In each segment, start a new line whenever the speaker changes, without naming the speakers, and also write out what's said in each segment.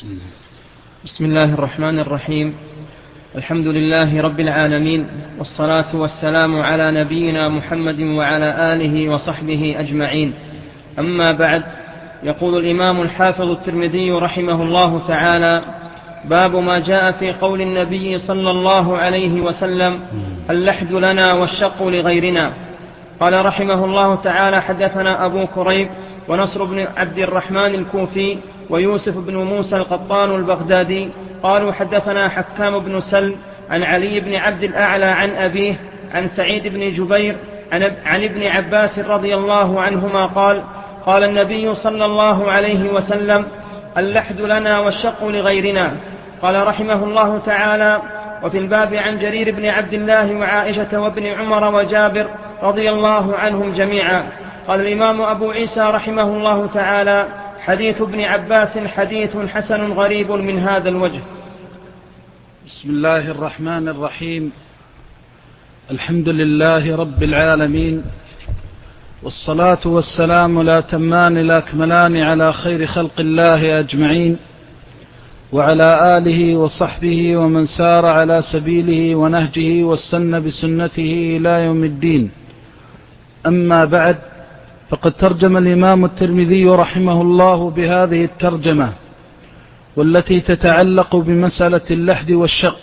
بسم الله الرحمن الرحيم. الحمد لله رب العالمين، والصلاة والسلام على نبينا محمد وعلى آله وصحبه أجمعين. أما بعد، يقول الإمام الحافظ الترمذي رحمه الله تعالى: باب ما جاء في قول النبي صلى الله عليه وسلم: اللحد لنا والشق لغيرنا. قال رحمه الله تعالى: حدثنا أبو كريب ونصر بن عبد الرحمن الكوفي ويوسف بن موسى القطان البغدادي قالوا حدثنا حكام بن سلم عن علي بن عبد الأعلى عن أبيه عن سعيد بن جبير عن ابن عباس رضي الله عنهما قال: قال النبي صلى الله عليه وسلم: اللحد لنا والشق لغيرنا. قال رحمه الله تعالى: وفي الباب عن جرير بن عبد الله وعائشة وابن عمر وجابر رضي الله عنهم جميعا. قال الإمام أبو عيسى رحمه الله تعالى: حديث ابن عباس حديث حسن غريب من هذا الوجه.
بسم الله الرحمن الرحيم. الحمد لله رب العالمين، والصلاة والسلام لا تمان لا كملان على خير خلق الله أجمعين، وعلى آله وصحبه ومن سار على سبيله ونهجه واستنى بسنته إلى يوم الدين. أما بعد، فقد ترجم الإمام الترمذي رحمه الله بهذه الترجمة، والتي تتعلق بمسألة اللحد والشق.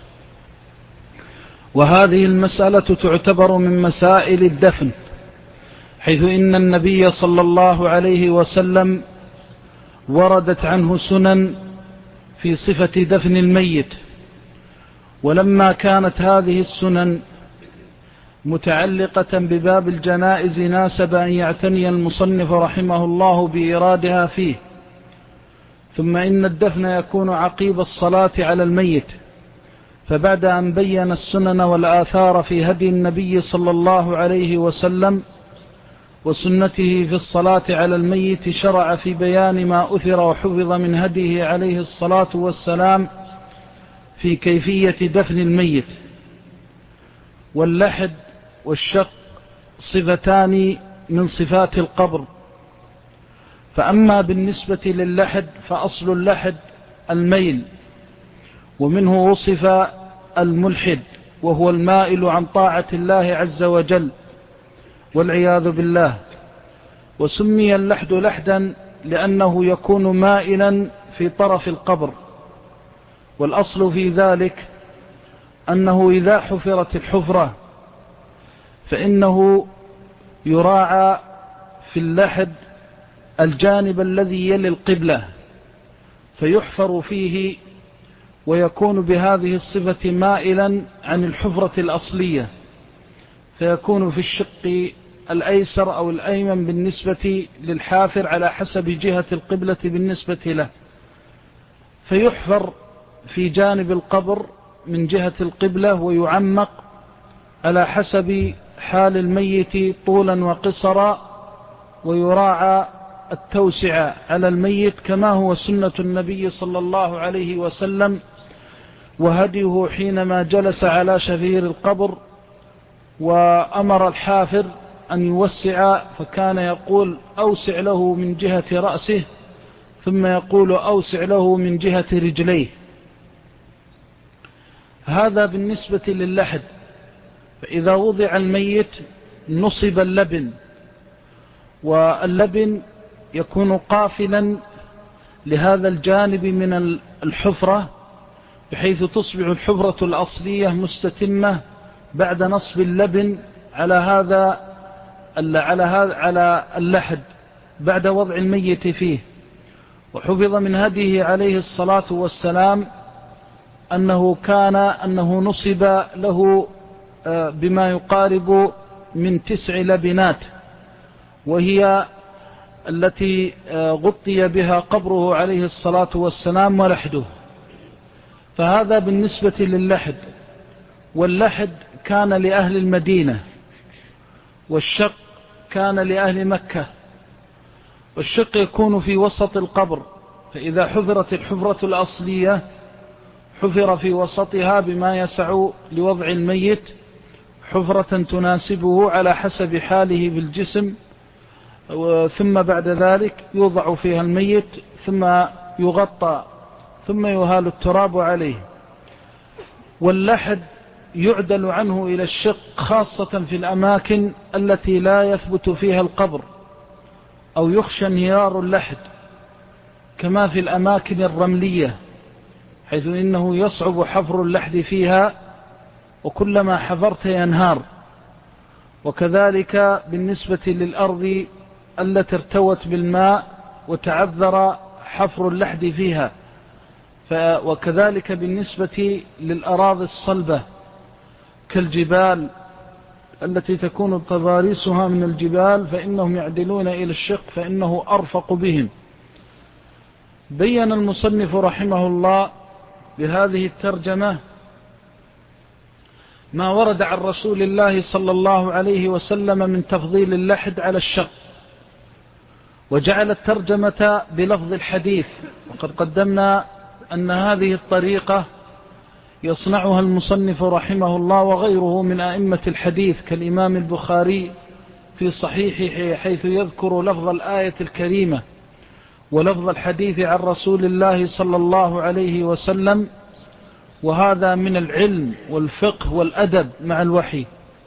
وهذه المسألة تعتبر من مسائل الدفن، حيث إن النبي صلى الله عليه وسلم وردت عنه سنن في صفة دفن الميت. ولما كانت هذه السنن متعلقة بباب الجنائز، ناسب أن يعتني المصنف رحمه الله بإيرادها فيه. ثم إن الدفن يكون عقيب الصلاة على الميت، فبعد أن بين السنن والآثار في هدي النبي صلى الله عليه وسلم وسنته في الصلاة على الميت، شرع في بيان ما أثر وحفظ من هديه عليه الصلاة والسلام في كيفية دفن الميت. واللحد والشق صفتان من صفات القبر. فأما بالنسبة للحد، فأصل اللحد الميل، ومنه وصف الملحد، وهو المائل عن طاعة الله عز وجل والعياذ بالله. وسمي اللحد لحدا لأنه يكون مائلا في طرف القبر. والأصل في ذلك أنه إذا حفرت الحفرة فإنه يراعى في اللحد الجانب الذي يلي القبلة، فيحفر فيه ويكون بهذه الصفة مائلا عن الحفرة الأصلية، فيكون في الشق الأيسر أو الأيمن بالنسبة للحافر على حسب جهة القبلة بالنسبة له، فيحفر في جانب القبر من جهة القبلة ويعمق على حسب حال الميت طولا وقصرا، ويراعى التوسع على الميت كما هو سنة النبي صلى الله عليه وسلم وهديه حينما جلس على شفير القبر وأمر الحافر أن يوسع، فكان يقول: أوسع له من جهة رأسه، ثم يقول: أوسع له من جهة رجليه. هذا بالنسبة للحد. فإذا وضع الميت نصب اللبن، واللبن يكون قافلا لهذا الجانب من الحفرة، بحيث تصبح الحفرة الأصلية مستتمة بعد نصب اللبن على اللحد بعد وضع الميت فيه. وحفظ من هديه عليه الصلاة والسلام أنه نصب له بما يقارب من 9 لبنات، وهي التي غطي بها قبره عليه الصلاة والسلام ولحده. فهذا بالنسبة للحد. واللحد كان لأهل المدينة، والشق كان لأهل مكة. والشق يكون في وسط القبر، فإذا حفرت الحفرة الأصلية حفر في وسطها بما يسع لوضع الميت حفرة تناسبه على حسب حاله بالجسم، ثم بعد ذلك يوضع فيها الميت، ثم يغطى ثم يهال التراب عليه. واللحد يعدل عنه إلى الشق خاصة في الأماكن التي لا يثبت فيها القبر أو يخشى انهيار اللحد، كما في الأماكن الرملية، حيث إنه يصعب حفر اللحد فيها، وكلما حفرت ينهار. وكذلك بالنسبة للأرض التي ارتوت بالماء وتعذر حفر اللحد فيها، وكذلك بالنسبة للأراضي الصلبة كالجبال التي تكون تضاريسها من الجبال، فإنهم يعدلون إلى الشق فإنه أرفق بهم. بين المصنف رحمه الله بهذه الترجمة ما ورد عن رسول الله صلى الله عليه وسلم من تفضيل اللحد على الشق، وجعل الترجمة بلفظ الحديث. وقد قدمنا أن هذه الطريقة يصنعها المصنف رحمه الله وغيره من أئمة الحديث كالإمام البخاري في صحيحه، حيث يذكر لفظ الآية الكريمة ولفظ الحديث عن رسول الله صلى الله عليه وسلم، وهذا من العلم والفقه والأدب مع الوحي.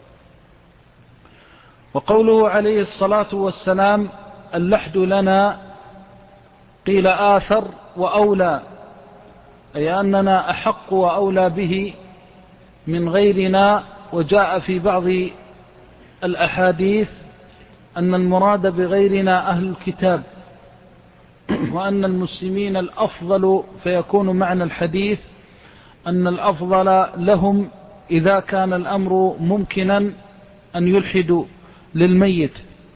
وقوله عليه الصلاة والسلام اللحد لنا، قيل آثر وأولى، أي أننا أحق وأولى به من غيرنا. وجاء في بعض الأحاديث أن المراد بغيرنا أهل الكتاب، وأن المسلمين الأفضل، فيكون معنى الحديث أن الأفضل لهم إذا كان الأمر ممكنا أن يلحدوا للميت.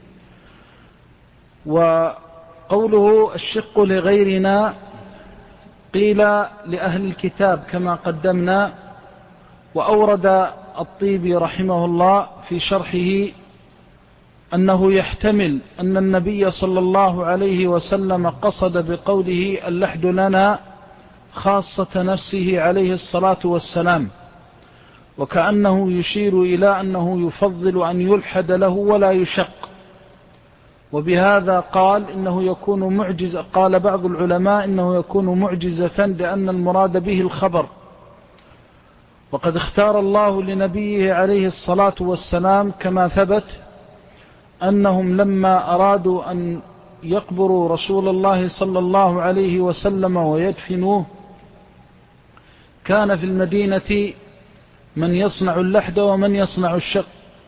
وقوله الشق لغيرنا قيل لأهل الكتاب كما قدمنا. وأورد الطيبي رحمه الله في شرحه أنه يحتمل أن النبي صلى الله عليه وسلم قصد بقوله اللحد لنا خاصة نفسه عليه الصلاة والسلام، وكأنه يشير إلى أنه يفضل أن يلحد له ولا يشق. وبهذا قال إنه يكون معجزة، قال بعض العلماء إنه يكون معجزة لأن المراد به الخبر. وقد اختار الله لنبيه عليه الصلاة والسلام كما ثبت أنهم لما أرادوا أن يقبروا رسول الله صلى الله عليه وسلم ويدفنوه، كان في المدينة من يصنع اللحد ومن يصنع الشق،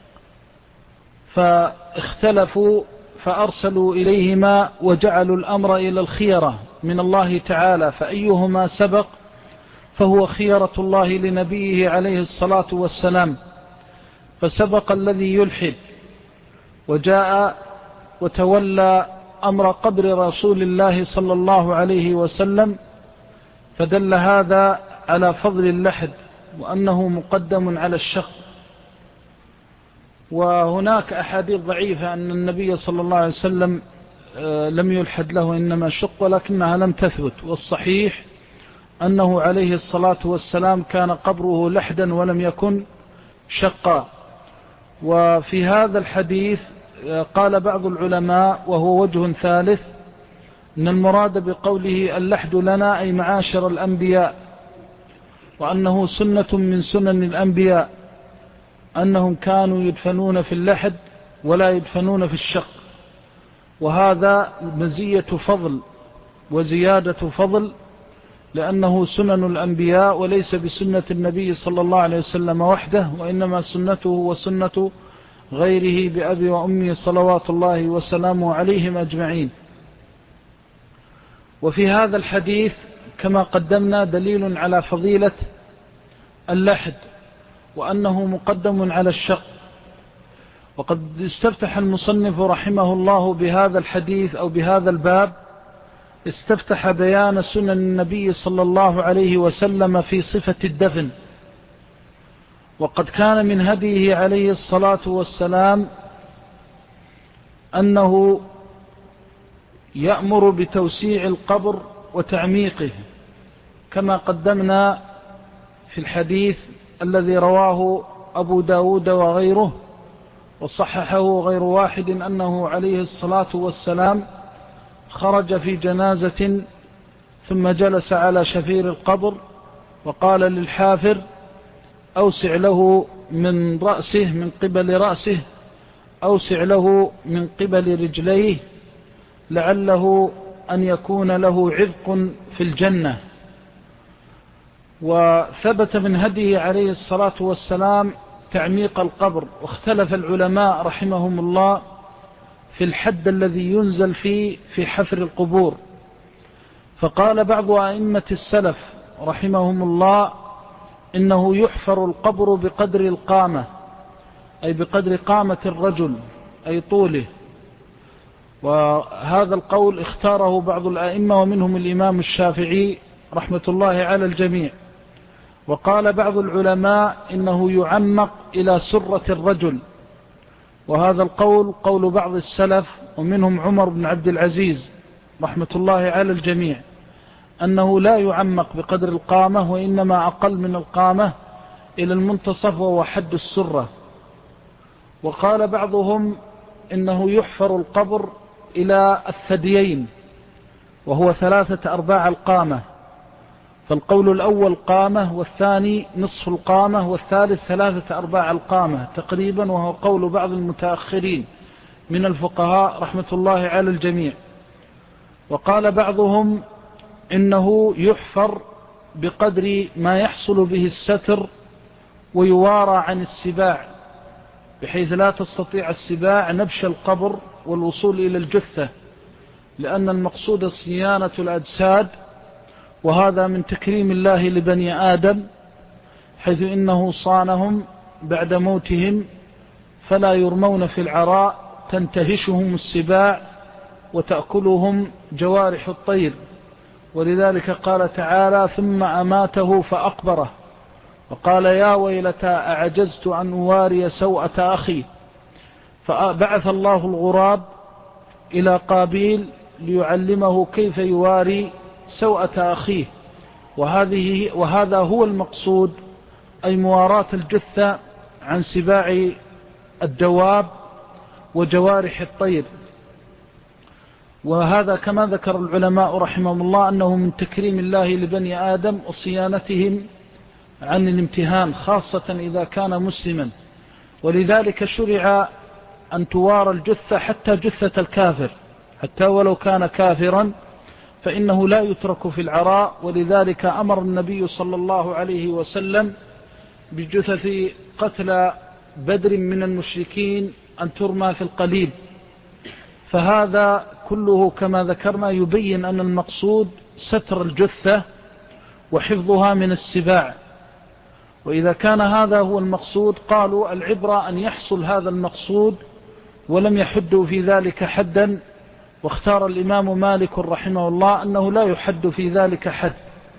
فاختلفوا فأرسلوا إليهما وجعلوا الأمر إلى الخيرة من الله تعالى، فأيهما سبق فهو خيرة الله لنبيه عليه الصلاة والسلام. فسبق الذي يلحد وجاء وتولى أمر قبر رسول الله صلى الله عليه وسلم، فدل هذا على فضل اللحد وأنه مقدم على الشق. وهناك أحاديث ضعيفة أن النبي صلى الله عليه وسلم لم يلحد له إنما شق، ولكنها لم تثبت. والصحيح أنه عليه الصلاة والسلام كان قبره لحدا ولم يكن شقا. وفي هذا الحديث قال بعض العلماء وهو وجه ثالث أن المراد بقوله اللحد لنا أي معاشر الأنبياء، وأنه سنة من سنن الأنبياء أنهم كانوا يدفنون في اللحد ولا يدفنون في الشق، وهذا مزية فضل وزيادة فضل، لأنه سنن الأنبياء وليس بسنة النبي صلى الله عليه وسلم وحده، وإنما سنته وسنة غيره بأبي وأمي صلوات الله وسلامه عليهم أجمعين. وفي هذا الحديث كما قدمنا دليل على فضيلة اللحد وأنه مقدم على الشق. وقد استفتح المصنف رحمه الله بهذا الحديث أو بهذا الباب، استفتح بيان سنن النبي صلى الله عليه وسلم في صفة الدفن. وقد كان من هديه عليه الصلاة والسلام أنه يأمر بتوسيع القبر وتعميقه، كما قدمنا في الحديث الذي رواه أبو داود وغيره وصححه غير واحد، أنه عليه الصلاة والسلام خرج في جنازة ثم جلس على شفير القبر وقال للحافر أوسع له من رأسه من قبل رأسه، أوسع له من قبل رجليه، لعله أن يكون له عذق في الجنة. وثبت من هديه عليه الصلاة والسلام تعميق القبر، واختلف العلماء رحمهم الله في الحد الذي ينزل فيه في حفر القبور. فقال بعض أئمة السلف رحمهم الله إنه يحفر القبر بقدر القامة، أي بقدر قامة الرجل أي طوله، وهذا القول اختاره بعض الأئمة ومنهم الإمام الشافعي رحمة الله على الجميع. وقال بعض العلماء إنه يعمق إلى سرة الرجل، وهذا القول قول بعض السلف ومنهم عمر بن عبد العزيز رحمة الله على الجميع، أنه لا يعمق بقدر القامة وإنما أقل من القامة إلى المنتصف وهو حد السرة. وقال بعضهم إنه يحفر القبر إلى الثديين وهو 3/4 القامة، فالقول الأول قامة، والثاني نصف القامة، والثالث 3/4 القامة تقريبا، وهو قول بعض المتأخرين من الفقهاء رحمة الله على الجميع. وقال بعضهم إنه يحفر بقدر ما يحصل به الستر ويوارى عن السباع، بحيث لا تستطيع السباع نبش القبر والوصول إلى الجثة، لأن المقصود صيانة الأجساد، وهذا من تكريم الله لبني آدم، حيث إنه صانهم بعد موتهم فلا يرمون في العراء تنتهشهم السباع وتأكلهم جوارح الطير. ولذلك قال تعالى ثم أماته فأقبره، وقال يا ويلتى أعجزت أن أواري سوءة أخي، فبعث الله الغراب إلى قابيل ليعلمه كيف يواري سوءة أخيه، وهذا هو المقصود، أي مواراة الجثة عن سباع الدواب وجوارح الطير. وهذا كما ذكر العلماء رحمهم الله أنه من تكريم الله لبني آدم وصيانتهم عن الامتهان، خاصة إذا كان مسلما. ولذلك شرع أن توارى الجثة حتى جثة الكافر، حتى ولو كان كافرا فإنه لا يترك في العراء. ولذلك أمر النبي صلى الله عليه وسلم بجثث قتلى بدر من المشركين أن ترمى في القليب. فهذا كله كما ذكرنا يبين أن المقصود ستر الجثة وحفظها من السباع. وإذا كان هذا هو المقصود قالوا العبرة أن يحصل هذا المقصود، ولم يحدوا في ذلك حدا. واختار الإمام مالك رحمه الله أنه لا يحد في ذلك حد،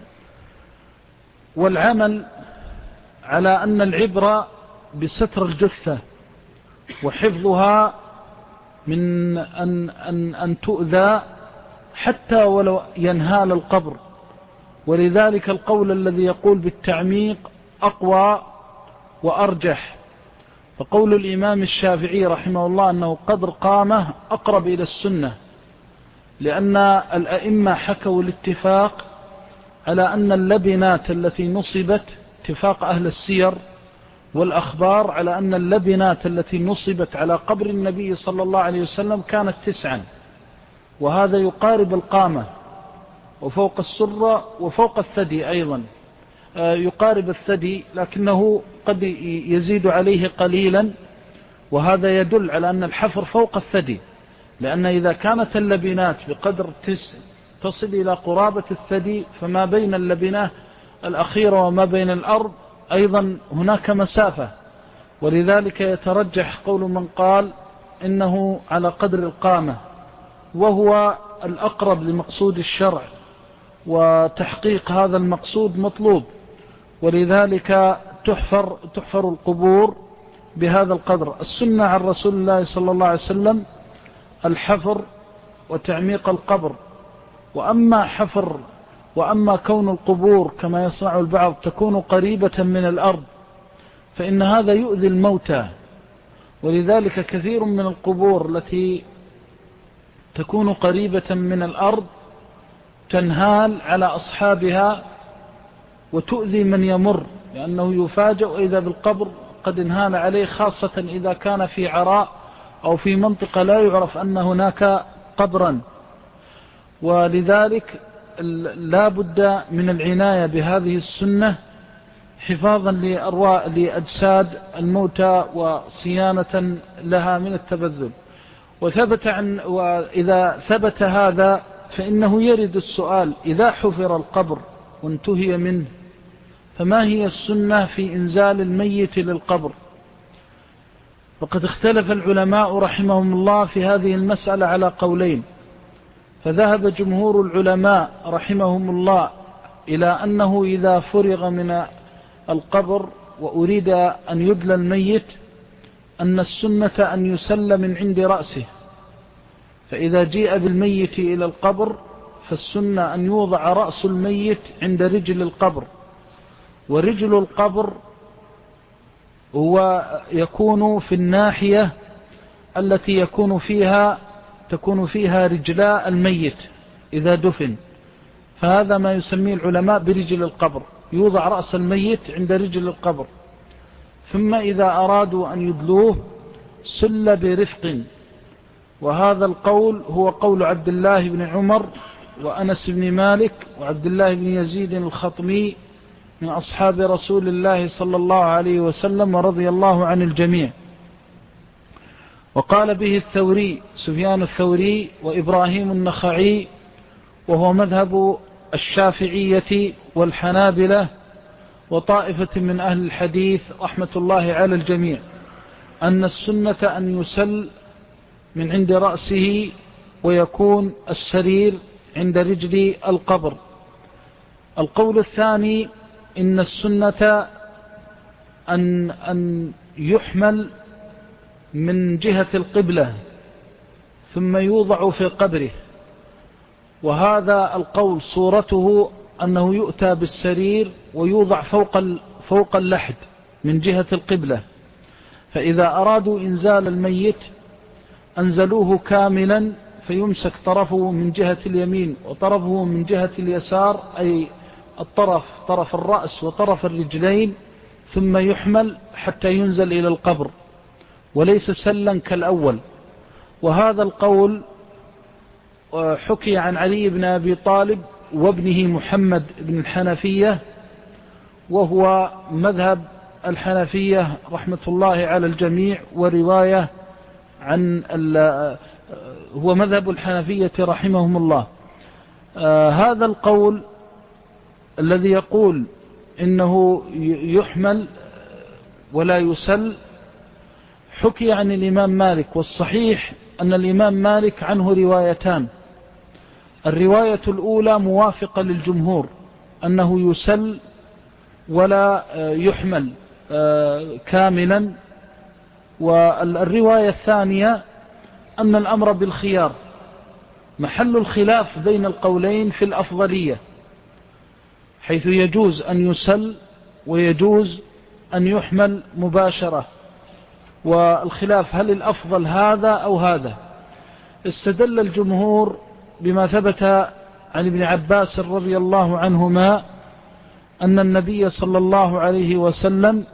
والعمل على أن العبرة بستر الجثة وحفظها من أن تؤذى حتى ولو ينهال القبر. ولذلك القول الذي يقول بالتعميق أقوى وأرجح. فقول الإمام الشافعي رحمه الله أنه قدر قامة أقرب إلى السنة، لأن الأئمة حكوا الاتفاق على أن اللبنات التي نصبت، اتفاق أهل السير والأخبار على أن اللبنات التي نصبت على قبر النبي صلى الله عليه وسلم كانت 9، وهذا يقارب القامة، وفوق السرة وفوق الثدي أيضا يقارب الثدي، لكنه قد يزيد عليه قليلا، وهذا يدل على أن الحفر فوق الثدي، لأن إذا كانت اللبنات بقدر تصل إلى قرابة الثدي فما بين اللبنة الأخيرة وما بين الأرض أيضا هناك مسافة. ولذلك يترجح قول من قال إنه على قدر القامة، وهو الأقرب لمقصود الشرع، وتحقيق هذا المقصود مطلوب. ولذلك تحفر القبور بهذا القدر. السنة عن رسول الله صلى الله عليه وسلم الحفر وتعميق القبر. وأما كون القبور كما يصنع البعض تكون قريبة من الأرض فإن هذا يؤذي الموتى. ولذلك كثير من القبور التي تكون قريبة من الأرض تنهال على أصحابها وتؤذي من يمر، لأنه يفاجأ إذا بالقبر قد انهال عليه، خاصة إذا كان في عراء أو في منطقة لا يعرف أن هناك قبرا. ولذلك لا بد من العناية بهذه السنة حفاظا لأجساد الموتى وصيانة لها من التبذل. وإذا ثبت هذا فإنه يرد السؤال: إذا حفر القبر وانتهي منه فما هي السنة في إنزال الميت للقبر؟ وقد اختلف العلماء رحمهم الله في هذه المسألة على قولين. فذهب جمهور العلماء رحمهم الله إلى أنه إذا فرغ من القبر وأريد أن يدلى الميت أن السنة أن يسل من عند رأسه. فإذا جيء بالميت إلى القبر فالسنة أن يوضع رأس الميت عند رجل القبر، ورجل القبر هو يكون في الناحية التي تكون فيها رجلاء الميت إذا دفن، فهذا ما يسميه العلماء برجل القبر، يوضع رأس الميت عند رجل القبر. ثم إذا أرادوا أن يدلوه سل برفق، وهذا القول هو قول عبد الله بن عمر وأنس بن مالك وعبد الله بن يزيد الخطمي من أصحاب رسول الله صلى الله عليه وسلم ورضي الله عن الجميع. وقال به الثوري سفيان الثوري وإبراهيم النخعي، وهو مذهب الشافعية والحنابلة وطائفة من أهل الحديث رحمة الله على الجميع، أن السنة أن يسل من عند رأسه ويكون السرير عند رجل القبر. القول الثاني: إن السنة أن يحمل من جهة القبلة ثم يوضع في قبره، وهذا القول صورته أنه يؤتى بالسرير ويوضع فوق اللحد من جهة القبلة، فإذا أرادوا إنزال الميت أنزلوه كاملا، فيمسك طرفه من جهة اليمين وطرفه من جهة اليسار، أي طرف الرأس وطرف الرجلين، ثم يحمل حتى ينزل إلى القبر وليس سلا كالأول. وهذا القول حكي عن علي بن أبي طالب وابنه محمد بن الحنفية، وهو مذهب الحنفية رحمة الله على الجميع، ورواية عن هو مذهب الحنفية رحمهم الله. هذا القول الذي يقول إنه يحمل ولا يسل حكي عن الإمام مالك، والصحيح أن الإمام مالك عنه روايتان. الرواية الأولى موافقة للجمهور أنه يسل ولا يحمل كاملا، والرواية الثانية أن الأمر بالخيار. محل الخلاف بين القولين في الأفضلية، حيث يجوز أن يسل ويجوز أن يحمل مباشرة، والخلاف هل الأفضل هذا أو هذا. استدل الجمهور بما ثبت عن ابن عباس رضي الله عنهما أن النبي صلى الله عليه وسلم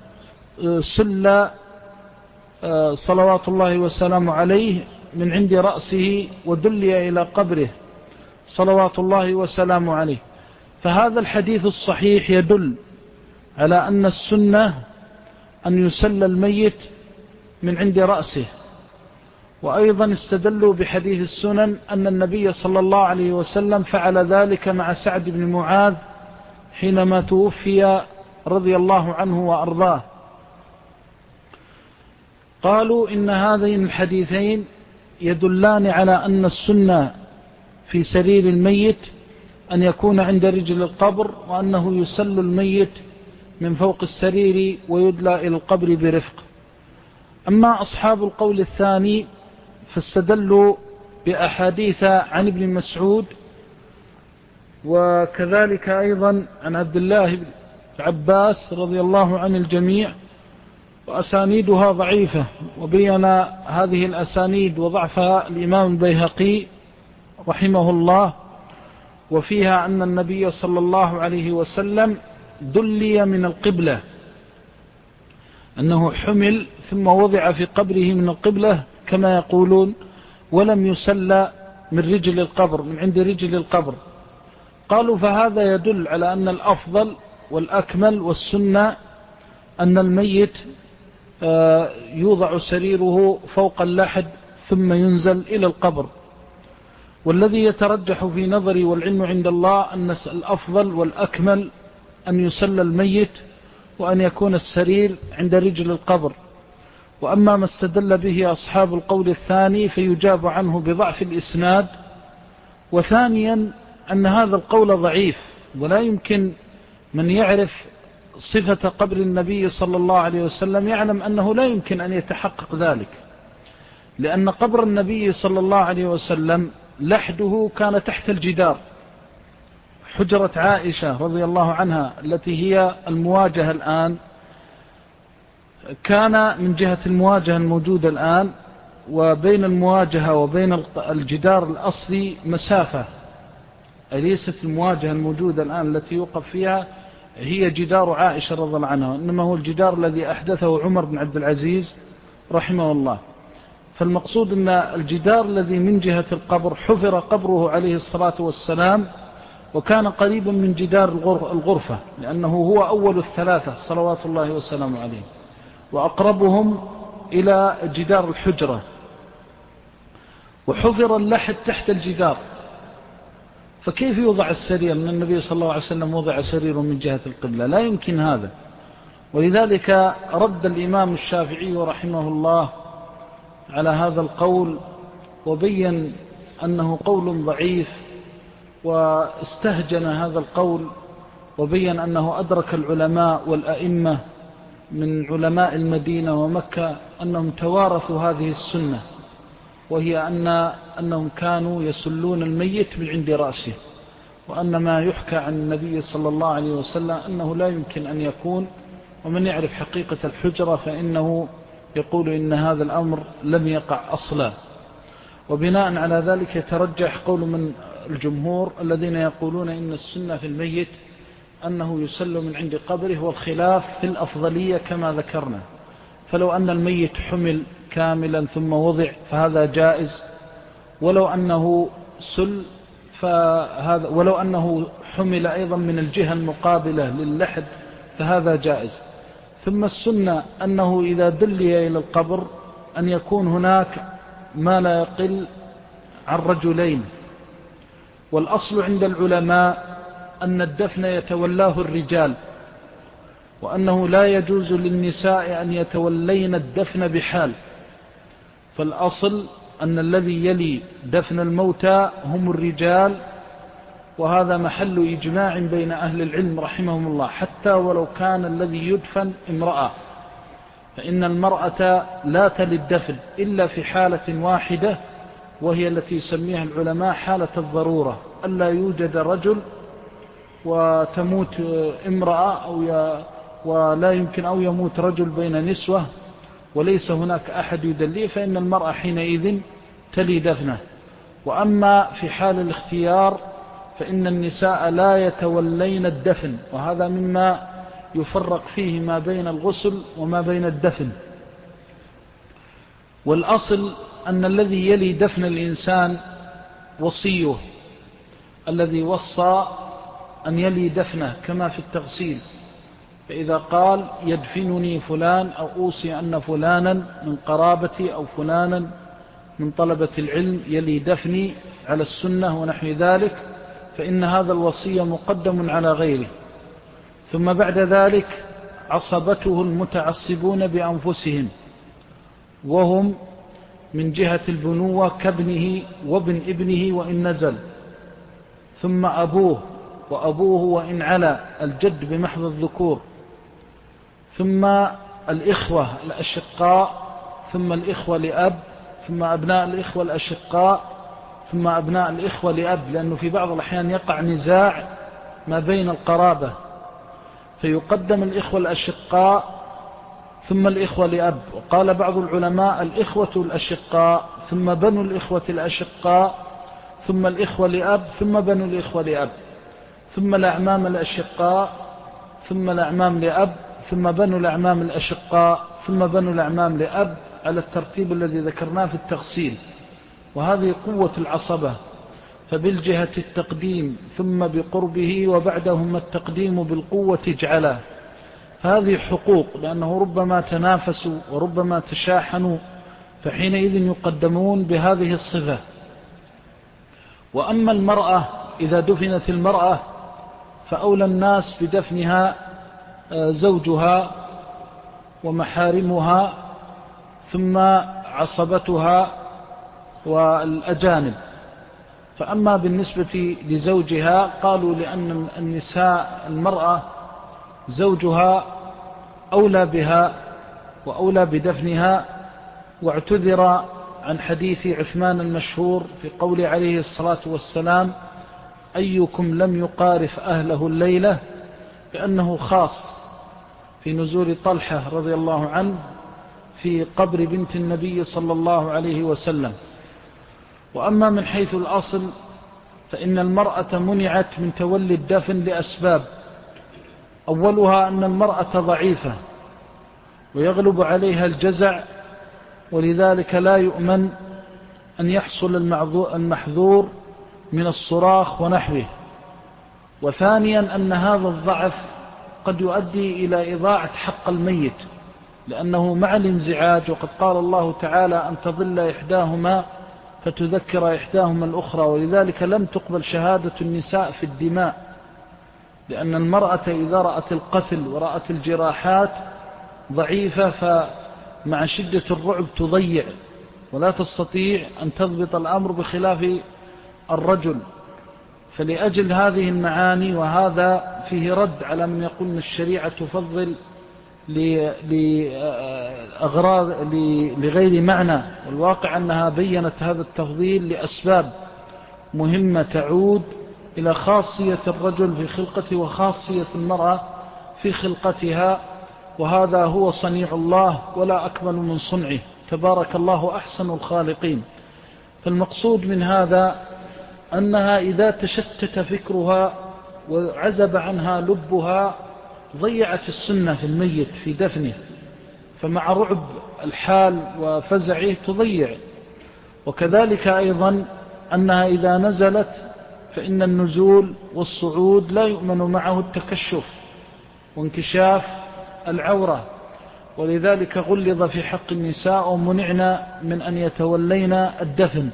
سل صلوات الله وسلامه عليه من عند رأسه ودلي إلى قبره صلوات الله وسلامه عليه. فهذا الحديث الصحيح يدل على أن السنة أن يسل الميت من عند رأسه. وأيضا استدلوا بحديث السنن أن النبي صلى الله عليه وسلم فعل ذلك مع سعد بن معاذ حينما توفي رضي الله عنه وأرضاه. قالوا إن هذين الحديثين يدلان على أن السنة في سرير الميت أن يكون عند رجل القبر، وأنه يسل الميت من فوق السرير ويدلى إلى القبر برفق. أما أصحاب القول الثاني فاستدلوا بأحاديث عن ابن مسعود، وكذلك أيضا عن عبد الله بن عباس رضي الله عن الجميع، وأسانيدها ضعيفة، وبين هذه الأسانيد وضعفها الإمام البيهقي رحمه الله. وفيها أن النبي صلى الله عليه وسلم دلي من القبلة، أنه حمل ثم وضع في قبره من القبلة كما يقولون، ولم يسلى من رجل القبر، من عند رجل القبر. قالوا فهذا يدل على أن الأفضل والأكمل والسنة أن الميت يوضع سريره فوق اللحد ثم ينزل إلى القبر. والذي يترجح في نظري والعلم عند الله أن الأفضل والأكمل أن يسلى الميت وأن يكون السرير عند رجل القبر. وأما ما استدل به أصحاب القول الثاني فيجاب عنه بضعف الإسناد، وثانيا أن هذا القول ضعيف، ولا يمكن من يعرف صفة قبر النبي صلى الله عليه وسلم يعلم أنه لا يمكن أن يتحقق ذلك، لأن قبر النبي صلى الله عليه وسلم لحده كان تحت الجدار. حجرة عائشة رضي الله عنها التي هي المواجهة الآن، كان من جهة المواجهة الموجودة الآن وبين المواجهة وبين الجدار الأصلي مسافة، أليست المواجهة الموجودة الآن التي يوقف فيها هي جدار عائشة رضي الله عنها، إنما هو الجدار الذي أحدثه عمر بن عبد العزيز رحمه الله. فالمقصود أن الجدار الذي من جهة القبر حفر قبره عليه الصلاة والسلام، وكان قريبا من جدار الغرفة، لأنه هو أول الثلاثة صلوات الله وسلامه عليه، وأقربهم إلى جدار الحجرة، وحفر اللحد تحت الجدار. فكيف يوضع السرير من النبي صلى الله عليه وسلم وضع سريره من جهة القبلة؟ لا يمكن هذا. ولذلك رد الإمام الشافعي رحمه الله على هذا القول، وبين أنه قول ضعيف، واستهجن هذا القول، وبين أنه أدرك العلماء والأئمة من علماء المدينة ومكة أنهم توارثوا هذه السنة، وهي أنهم كانوا يسلون الميت من عند رأسه، وأن ما يحكى عن النبي صلى الله عليه وسلم أنه لا يمكن أن يكون. ومن يعرف حقيقة الحجرة فإنه يقول إن هذا الأمر لم يقع أصلا. وبناء على ذلك يترجح قول من الجمهور الذين يقولون إن السنة في الميت أنه يسل من عند قبره، والخلاف في الأفضلية كما ذكرنا. فلو أن الميت حمل كاملا ثم وضع فهذا جائز، ولو أنه ولو أنه حمل أيضا من الجهة المقابلة للحد فهذا جائز. ثم السنة أنه إذا دلي إلى القبر أن يكون هناك ما لا يقل عن رجلين. والأصل عند العلماء أن الدفن يتولاه الرجال، وأنه لا يجوز للنساء أن يتولين الدفن بحال. فالأصل أن الذي يلي دفن الموتى هم الرجال، وهذا محل إجماع بين أهل العلم رحمهم الله، حتى ولو كان الذي يدفن امرأة، فإن المرأة لا تلي الدفن إلا في حالة واحدة، وهي التي يسميها العلماء حالة الضرورة، ألا يوجد رجل وتموت امرأة ولا يمكن أو يموت رجل بين نسوة وليس هناك أحد يدليه، فإن المرأة حينئذ تلي دفنه. وأما في حال الاختيار فإن النساء لا يتولين الدفن، وهذا مما يفرق فيه ما بين الغسل وما بين الدفن. والأصل أن الذي يلي دفن الإنسان وصيه، الذي وصى أن يلي دفنه كما في التغسيل، فإذا قال يدفنني فلان أو أوصي أن فلانا من قرابتي أو فلانا من طلبة العلم يلي دفني على السنة ونحو ذلك، فإن هذا الوصية مقدم على غيره. ثم بعد ذلك عصبته المتعصبون بأنفسهم، وهم من جهة البنوة كابنه وابن ابنه وإن نزل، ثم أبوه وأبوه وإن علا، الجد بمحض الذكور، ثم الإخوة الأشقاء، ثم الإخوة لأب، ثم أبناء الإخوة الأشقاء، ثم أبناء الإخوة لأب، لأنه في بعض الأحيان يقع نزاع ما بين القرابة، فيقدم الإخوة الأشقاء ثم الإخوة لأب. وقال بعض العلماء الإخوة الأشقاء ثم بنو الإخوة الأشقاء ثم الإخوة لأب، ثم بنو الإخوة لأب، ثم الأعمام الأشقاء، ثم الأعمام لأب، ثم بنو الأعمام الأشقاء، ثم بنو الأعمام لأب، على الترتيب الذي ذكرناه في التغسيل. وهذه قوة العصبة، فبالجهة التقديم ثم بقربه وبعدهما التقديم بالقوة اجعله. هذه حقوق، لأنه ربما تنافسوا وربما تشاحنوا، فحينئذ يقدمون بهذه الصفة. وأما المرأة إذا دفنت المرأة فأولى الناس بدفنها زوجها ومحارمها ثم عصبتها والأجانب. فأما بالنسبة لزوجها قالوا لأن المرأة زوجها أولى بها وأولى بدفنها، واعتذر عن حديث عثمان المشهور في قول عليه الصلاة والسلام: أيكم لم يقارف أهله الليلة، لأنه خاص في نزول طلحة رضي الله عنه في قبر بنت النبي صلى الله عليه وسلم. وأما من حيث الأصل فإن المرأة منعت من تولي الدفن لأسباب، أولها أن المرأة ضعيفة ويغلب عليها الجزع، ولذلك لا يؤمن أن يحصل المحذور من الصراخ ونحوه. وثانيا أن هذا الضعف قد يؤدي إلى إضاعة حق الميت، لأنه مع الانزعاج، وقد قال الله تعالى: أن تضل إحداهما فتذكر إحداهما الأخرى. ولذلك لم تقبل شهادة النساء في الدماء، لأن المرأة إذا رأت القتل ورأت الجراحات ضعيفة، فمع شدة الرعب تضيع ولا تستطيع أن تضبط الأمر بخلاف الرجل. فلأجل هذه المعاني، وهذا فيه رد على من يقول أن الشريعة تفضل لأغراض لغير معنى، والواقع أنها بيّنت هذا التفضيل لأسباب مهمة تعود إلى خاصية الرجل في خلقته وخاصية المرأة في خلقتها، وهذا هو صنيع الله ولا أكمل من صنعه، تبارك الله أحسن الخالقين. فالمقصود من هذا أنها إذا تشتت فكرها وعزب عنها لبها ضيعت السنة في الميت في دفنه، فمع رعب الحال وفزعه تضيع. وكذلك أيضا أنها إذا نزلت فإن النزول والصعود لا يؤمن معه التكشف وانكشاف العورة، ولذلك غلظ في حق النساء ومنعنا من أن يتولين الدفن.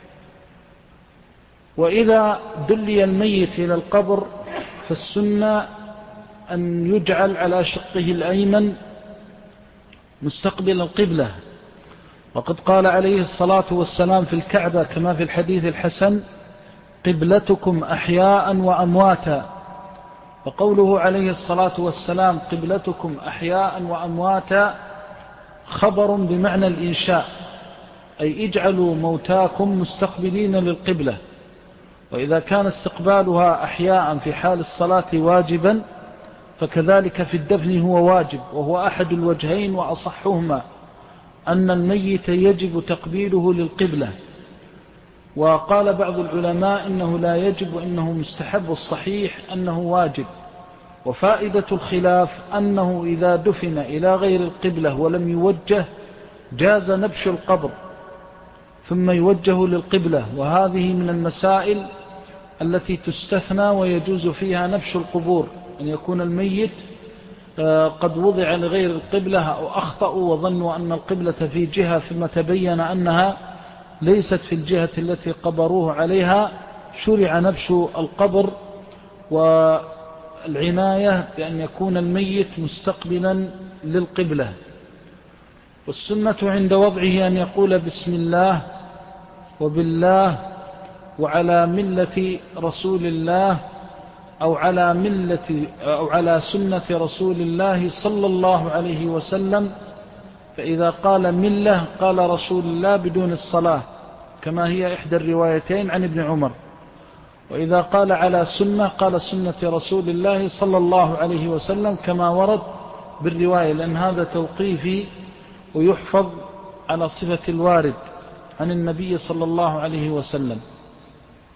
وإذا دلي الميت إلى القبر فالسنة أن يجعل على شقه الأيمن مستقبل القبلة، وقد قال عليه الصلاة والسلام في الكعبة كما في الحديث الحسن: قبلتكم أحياء وأمواتا. وقوله عليه الصلاة والسلام قبلتكم أحياء وأمواتا خبر بمعنى الإنشاء، أي اجعلوا موتاكم مستقبلين للقبلة. وإذا كان استقبالها أحياء في حال الصلاة واجبا، فكذلك في الدفن هو واجب، وهو أحد الوجهين وأصحهما أن الميت يجب تقبيله للقبلة. وقال بعض العلماء إنه لا يجب وإنه مستحب، الصحيح أنه واجب. وفائدة الخلاف أنه إذا دفن إلى غير القبلة ولم يوجه جاز نبش القبر ثم يوجه للقبلة، وهذه من المسائل التي تستثنى ويجوز فيها نبش القبور، أن يكون الميت قد وضع لغير القبلة أو أخطأوا وظنوا أن القبلة في جهة ثم تبين أنها ليست في الجهة التي قبروه عليها، شرع نبش القبر والعناية بأن يكون الميت مستقبلا للقبلة. والسنة عند وضعه أن يقول بسم الله وبالله وعلى ملة رسول الله أو على سنة رسول الله صلى الله عليه وسلم. فإذا قال ملة قال رسول الله بدون الصلاة، كما هي إحدى الروايتين عن ابن عمر. وإذا قال على سنة قال سنة رسول الله صلى الله عليه وسلم كما ورد بالرواية، لأن هذا توقيفي ويحفظ على صفة الوارد عن النبي صلى الله عليه وسلم.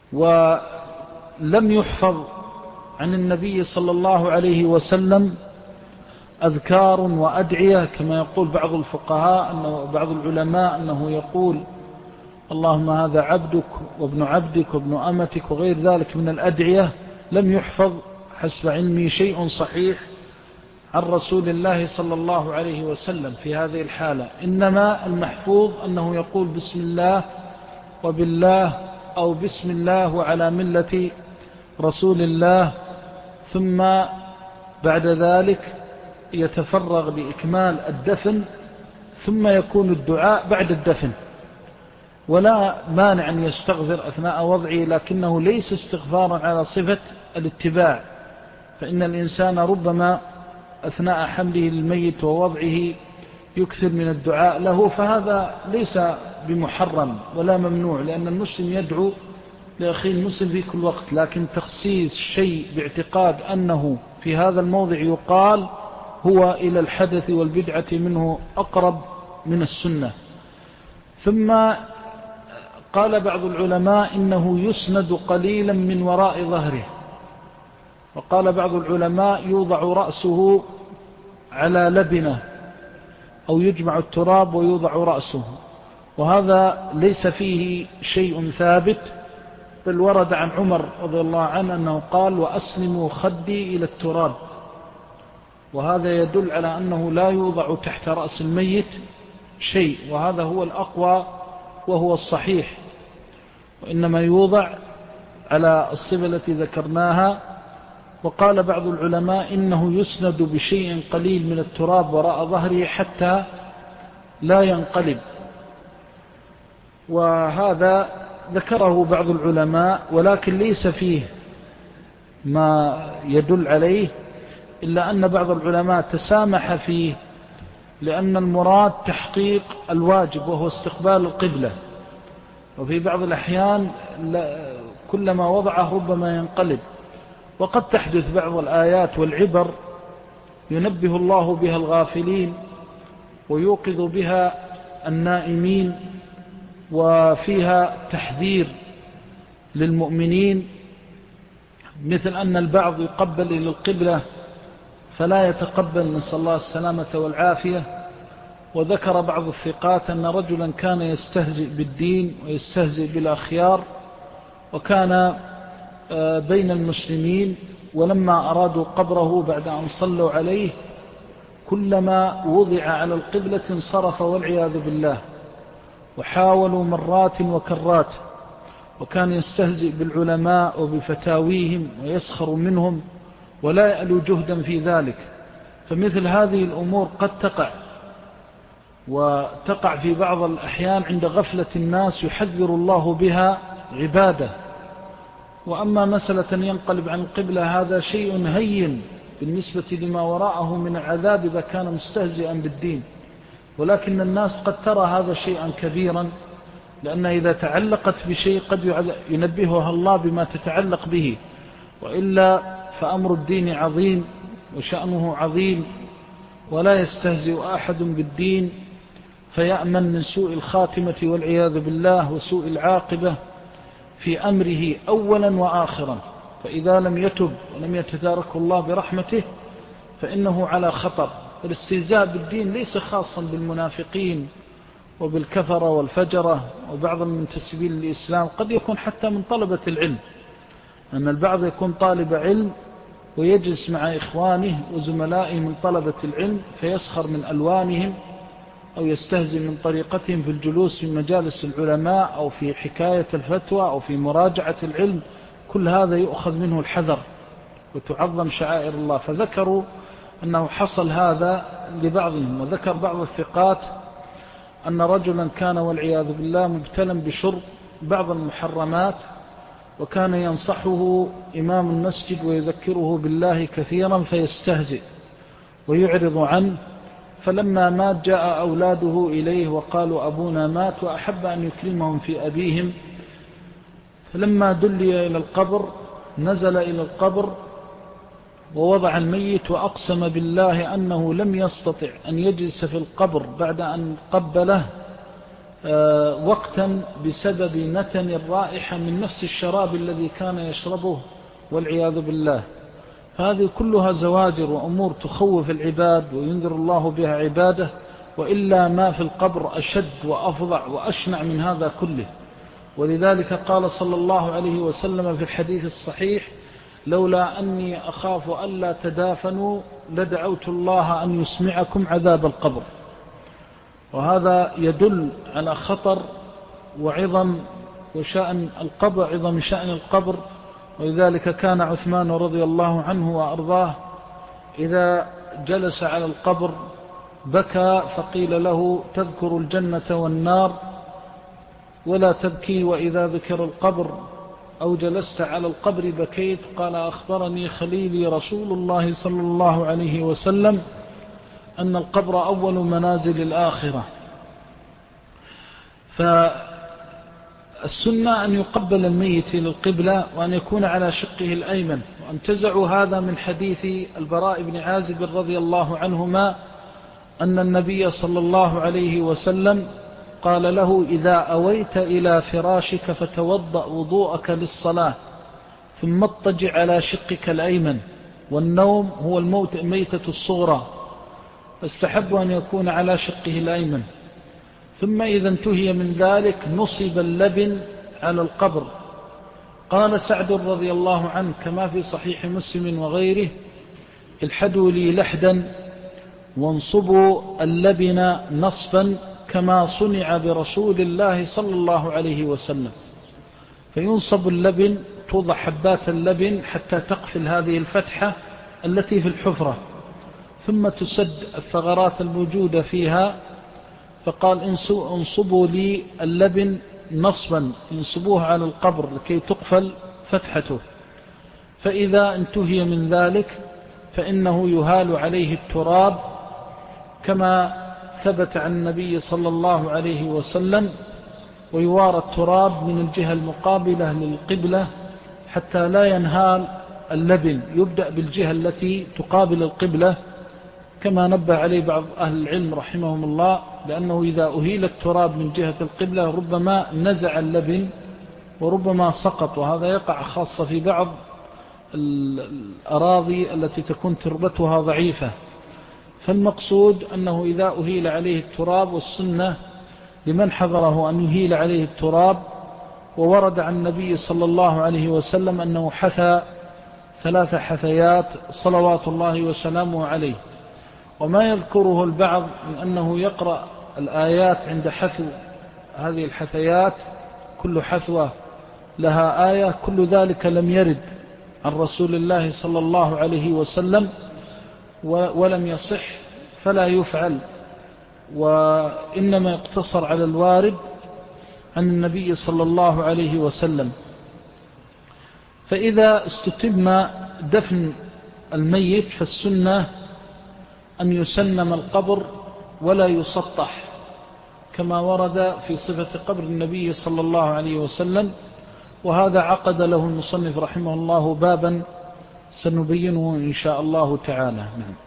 ولم يحفظ عن النبي صلى الله عليه وسلم أذكار وأدعية كما يقول بعض الفقهاء بعض العلماء أنه يقول اللهم هذا عبدك وابن عبدك وابن أمتك وغير ذلك من الأدعية. لم يحفظ حسب علمي شيء صحيح عن رسول الله صلى الله عليه وسلم في هذه الحالة، إنما المحفوظ أنه يقول بسم الله وبالله أو بسم الله وعلى ملة رسول الله، ثم بعد ذلك يتفرغ لإكمال الدفن، ثم يكون الدعاء بعد الدفن. ولا مانع أن يستغفر أثناء وضعه، لكنه ليس استغفارا على صفة الاتباع، فإن الإنسان ربما أثناء حمله للميت ووضعه يكثر من الدعاء له، فهذا ليس بمحرم ولا ممنوع، لأن المسلم يدعو لأخيه المسلم في كل وقت، لكن تخصيص شيء باعتقاد أنه في هذا الموضع يقال هو إلى الحدث والبدعة منه أقرب من السنة. ثم قال بعض العلماء إنه يسند قليلا من وراء ظهره، وقال بعض العلماء يوضع رأسه على لبنة أو يجمع التراب ويوضع رأسه، وهذا ليس فيه شيء ثابت، بل ورد عن عمر رضي الله عنه أنه قال وأسلموا خدي إلى التراب، وهذا يدل على أنه لا يوضع تحت رأس الميت شيء، وهذا هو الأقوى وهو الصحيح، وإنما يوضع على الصفة التي ذكرناها. وقال بعض العلماء إنه يسند بشيء قليل من التراب وراء ظهره حتى لا ينقلب، وهذا ذكره بعض العلماء، ولكن ليس فيه ما يدل عليه، إلا أن بعض العلماء تسامح فيه، لأن المراد تحقيق الواجب وهو استقبال القبلة، وفي بعض الأحيان كلما وضعه ربما ينقلب، وقد تحدث بعض الآيات والعبر ينبه الله بها الغافلين ويوقظ بها النائمين، وفيها تحذير للمؤمنين، مثل أن البعض يقبل إلى القبلة فلا يتقبل، نسأل الله السلامة والعافية. وذكر بعض الثقات أن رجلا كان يستهزئ بالدين ويستهزئ بالأخيار، وكان بين المسلمين، ولما أرادوا قبره بعد أن صلوا عليه كلما وضع على القبلة انصرف والعياذ بالله، وحاولوا مرات وكرات، وكان يستهزئ بالعلماء وبفتاويهم ويسخر منهم ولا يألو جهدا في ذلك. فمثل هذه الأمور قد وتقع في بعض الأحيان عند غفلة الناس يحذر الله بها عباده. وأما مسألة ينقلب عن القبلة هذا شيء هين بالنسبة لما وراءه من العذاب إذا كان مستهزئا بالدين، ولكن الناس قد ترى هذا شيئا كبيرا، لأن إذا تعلقت بشيء قد ينبهها الله بما تتعلق به، وإلا فأمر الدين عظيم وشأنه عظيم، ولا يستهزئ أحد بالدين فيأمن من سوء الخاتمة والعياذ بالله وسوء العاقبة في أمره أولا وآخرا. فإذا لم يتب ولم يتدارك الله برحمته فإنه على خطر. الاستهزاء بالدين ليس خاصا بالمنافقين وبالكفرة والفجرة وبعض المنتسبين للإسلام، قد يكون حتى من طلبة العلم، أن البعض يكون طالب علم ويجلس مع إخوانه وزملائه من طلبة العلم فيسخر من ألوانهم أو يستهزئ من طريقتهم في الجلوس في مجالس العلماء أو في حكاية الفتوى أو في مراجعة العلم، كل هذا يؤخذ منه الحذر وتعظم شعائر الله. فذكروا أنه حصل هذا لبعضهم. وذكر بعض الثقات أن رجلا كان والعياذ بالله مبتلا بشرب بعض المحرمات، وكان ينصحه إمام المسجد ويذكره بالله كثيرا فيستهزئ ويعرض عنه، فلما مات جاء أولاده إليه وقالوا أبونا مات، وأحب أن يكرمهم في أبيهم، فلما دلي إلى القبر نزل إلى القبر ووضع الميت وأقسم بالله أنه لم يستطع أن يجلس في القبر بعد أن قبله وقتا بسبب نتن الرائحة من نفس الشراب الذي كان يشربه والعياذ بالله. هذه كلها زواجر وأمور تخوف العباد وينذر الله بها عباده، وإلا ما في القبر أشد وأفظع وأشنع من هذا كله. ولذلك قال صلى الله عليه وسلم في الحديث الصحيح: لولا أني أخاف ألا تدافنوا لدعوت الله أن يسمعكم عذاب القبر. وهذا يدل على خطر وعظم وشأن القبر، عظم شأن القبر. ولذلك كان عثمان رضي الله عنه وأرضاه إذا جلس على القبر بكى، فقيل له: تذكر الجنة والنار ولا تبكي وإذا ذكر القبر أو جلست على القبر بكيت؟ قال: أخبرني خليلي رسول الله صلى الله عليه وسلم أن القبر أول منازل الآخرة. فالسنة أن يقبل الميت إلى القبلة وأن يكون على شقه الأيمن. وانتزعوا هذا من حديث البراء بن عازب رضي الله عنهما أن النبي صلى الله عليه وسلم قال له: إذا أويت إلى فراشك فتوضأ وضوءك للصلاة ثم اضطجع على شقك الأيمن، والنوم هو الميتة الصغرى، فاستحب أن يكون على شقه الأيمن. ثم إذا انتهي من ذلك نصب اللبن على القبر. قال سعد رضي الله عنه كما في صحيح مسلم وغيره: الحدوا لي لحدا وانصبوا اللبن نصفا كما صنع برسول الله صلى الله عليه وسلم. فينصب اللبن، توضع حبات اللبن حتى تقفل هذه الفتحة التي في الحفرة، ثم تسد الثغرات الموجودة فيها. فقال: انصبوا لي اللبن نصبا، ينصبوه على القبر لكي تقفل فتحته. فإذا انتهي من ذلك فإنه يهال عليه التراب كما ثبت عن النبي صلى الله عليه وسلم، ويوارى التراب من الجهة المقابلة للقبلة حتى لا ينهال اللبن، يبدأ بالجهة التي تقابل القبلة كما نبه عليه بعض أهل العلم رحمهم الله، لأنه إذا أهيل التراب من جهة القبلة ربما نزع اللبن وربما سقط، وهذا يقع خاصة في بعض الأراضي التي تكون تربتها ضعيفة. فالمقصود أنه إذا أهيل عليه التراب، والسنة لمن حضره أن يهيل عليه التراب. وورد عن النبي صلى الله عليه وسلم أنه حثى 3 حثيات صلوات الله وسلامه عليه. وما يذكره البعض من أنه يقرأ الآيات عند حثو هذه الحثيات، كل حثوة لها آية، كل ذلك لم يرد عن رسول الله صلى الله عليه وسلم ولم يصح، فلا يفعل، وإنما يقتصر على الوارد عن النبي صلى الله عليه وسلم. فإذا استتم دفن الميت فالسنة أن يسنم القبر ولا يسطح، كما ورد في صفة قبر النبي صلى الله عليه وسلم. وهذا عقد له المصنف رحمه الله بابا سنبينه إن شاء الله تعالى.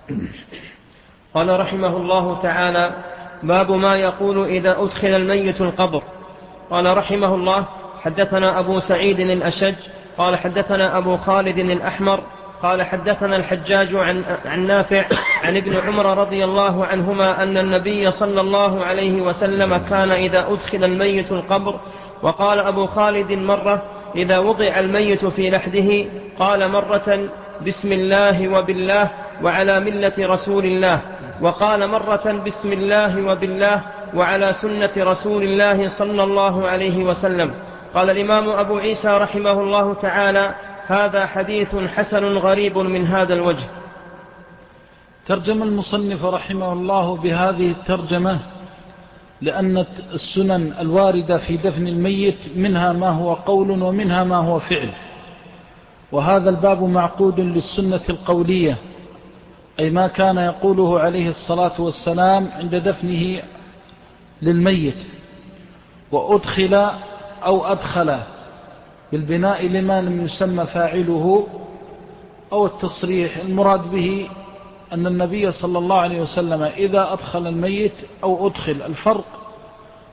قال رحمه الله تعالى: باب ما يقول إذا أدخل الميت القبر. قال رحمه الله: حدثنا أبو سعيد الأشج قال حدثنا أبو خالد الأحمر قال حدثنا الحجاج عن نافع عن ابن عمر رضي الله عنهما أن النبي صلى الله عليه وسلم كان إذا أدخل الميت القبر. وقال أبو خالد مرة: إذا وضع الميت في لحده قال مرة: بسم الله وبالله وعلى ملة رسول الله. وقال مرة: بسم الله وبالله وعلى سنة رسول الله صلى الله عليه وسلم. قال الإمام أبو عيسى رحمه الله تعالى: هذا حديث حسن غريب من هذا الوجه.
ترجم المصنف رحمه الله بهذه الترجمة لأن السنن الواردة في دفن الميت منها ما هو قول ومنها ما هو فعل، وهذا الباب معقود للسنة القولية، أي ما كان يقوله عليه الصلاة والسلام عند دفنه للميت. وأدخل أو أدخل بالبناء لما لم يسمى فاعله أو التصريح، المراد به أن النبي صلى الله عليه وسلم إذا أدخل الميت أو أدخل، الفرق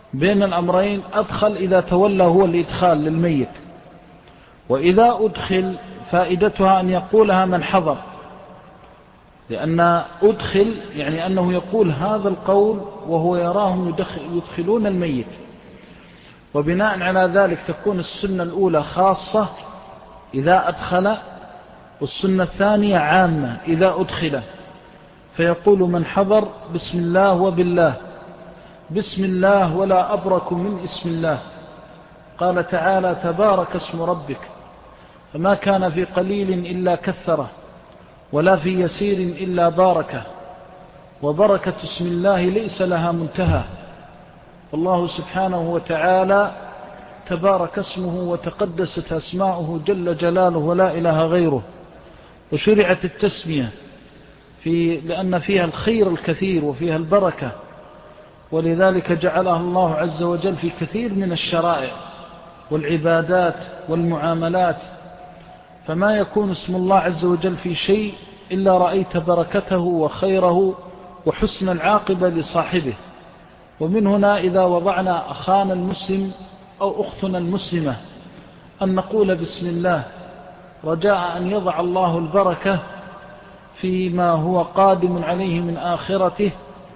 بين الأمرين أدخل إذا تولى هو الإدخال للميت، وإذا أدخل فائدتها أن يقولها من حضر، لأن أدخل يعني أنه يقول هذا القول وهو يراهم يدخلون الميت، وبناء على ذلك تكون السنة الأولى خاصة إذا أدخل، والسنة الثانية عامة إذا أدخل. فيقول من حضر بسم الله وبالله، بسم الله ولا أبرك من اسم الله. قال تعالى تبارك اسم ربك، فما كان في قليل إلا كثره، ولا في يسير إلا باركه، وبركة اسم الله ليس لها منتهى. والله سبحانه وتعالى تبارك اسمه وتقدست أسماؤه جل جلاله ولا إله غيره. وشرعت التسمية لأن فيها الخير الكثير وفيها البركة، ولذلك جعلها الله عز وجل في كثير من الشرائع والعبادات والمعاملات. فما يكون اسم الله عز وجل في شيء إلا رأيت بركته وخيره وحسن العاقبة لصاحبه. ومن هنا إذا وضعنا أخانا المسلم أو أختنا المسلمة أن نقول بسم الله رجاء أن يضع الله البركة فيما هو قادم عليه من آخرته،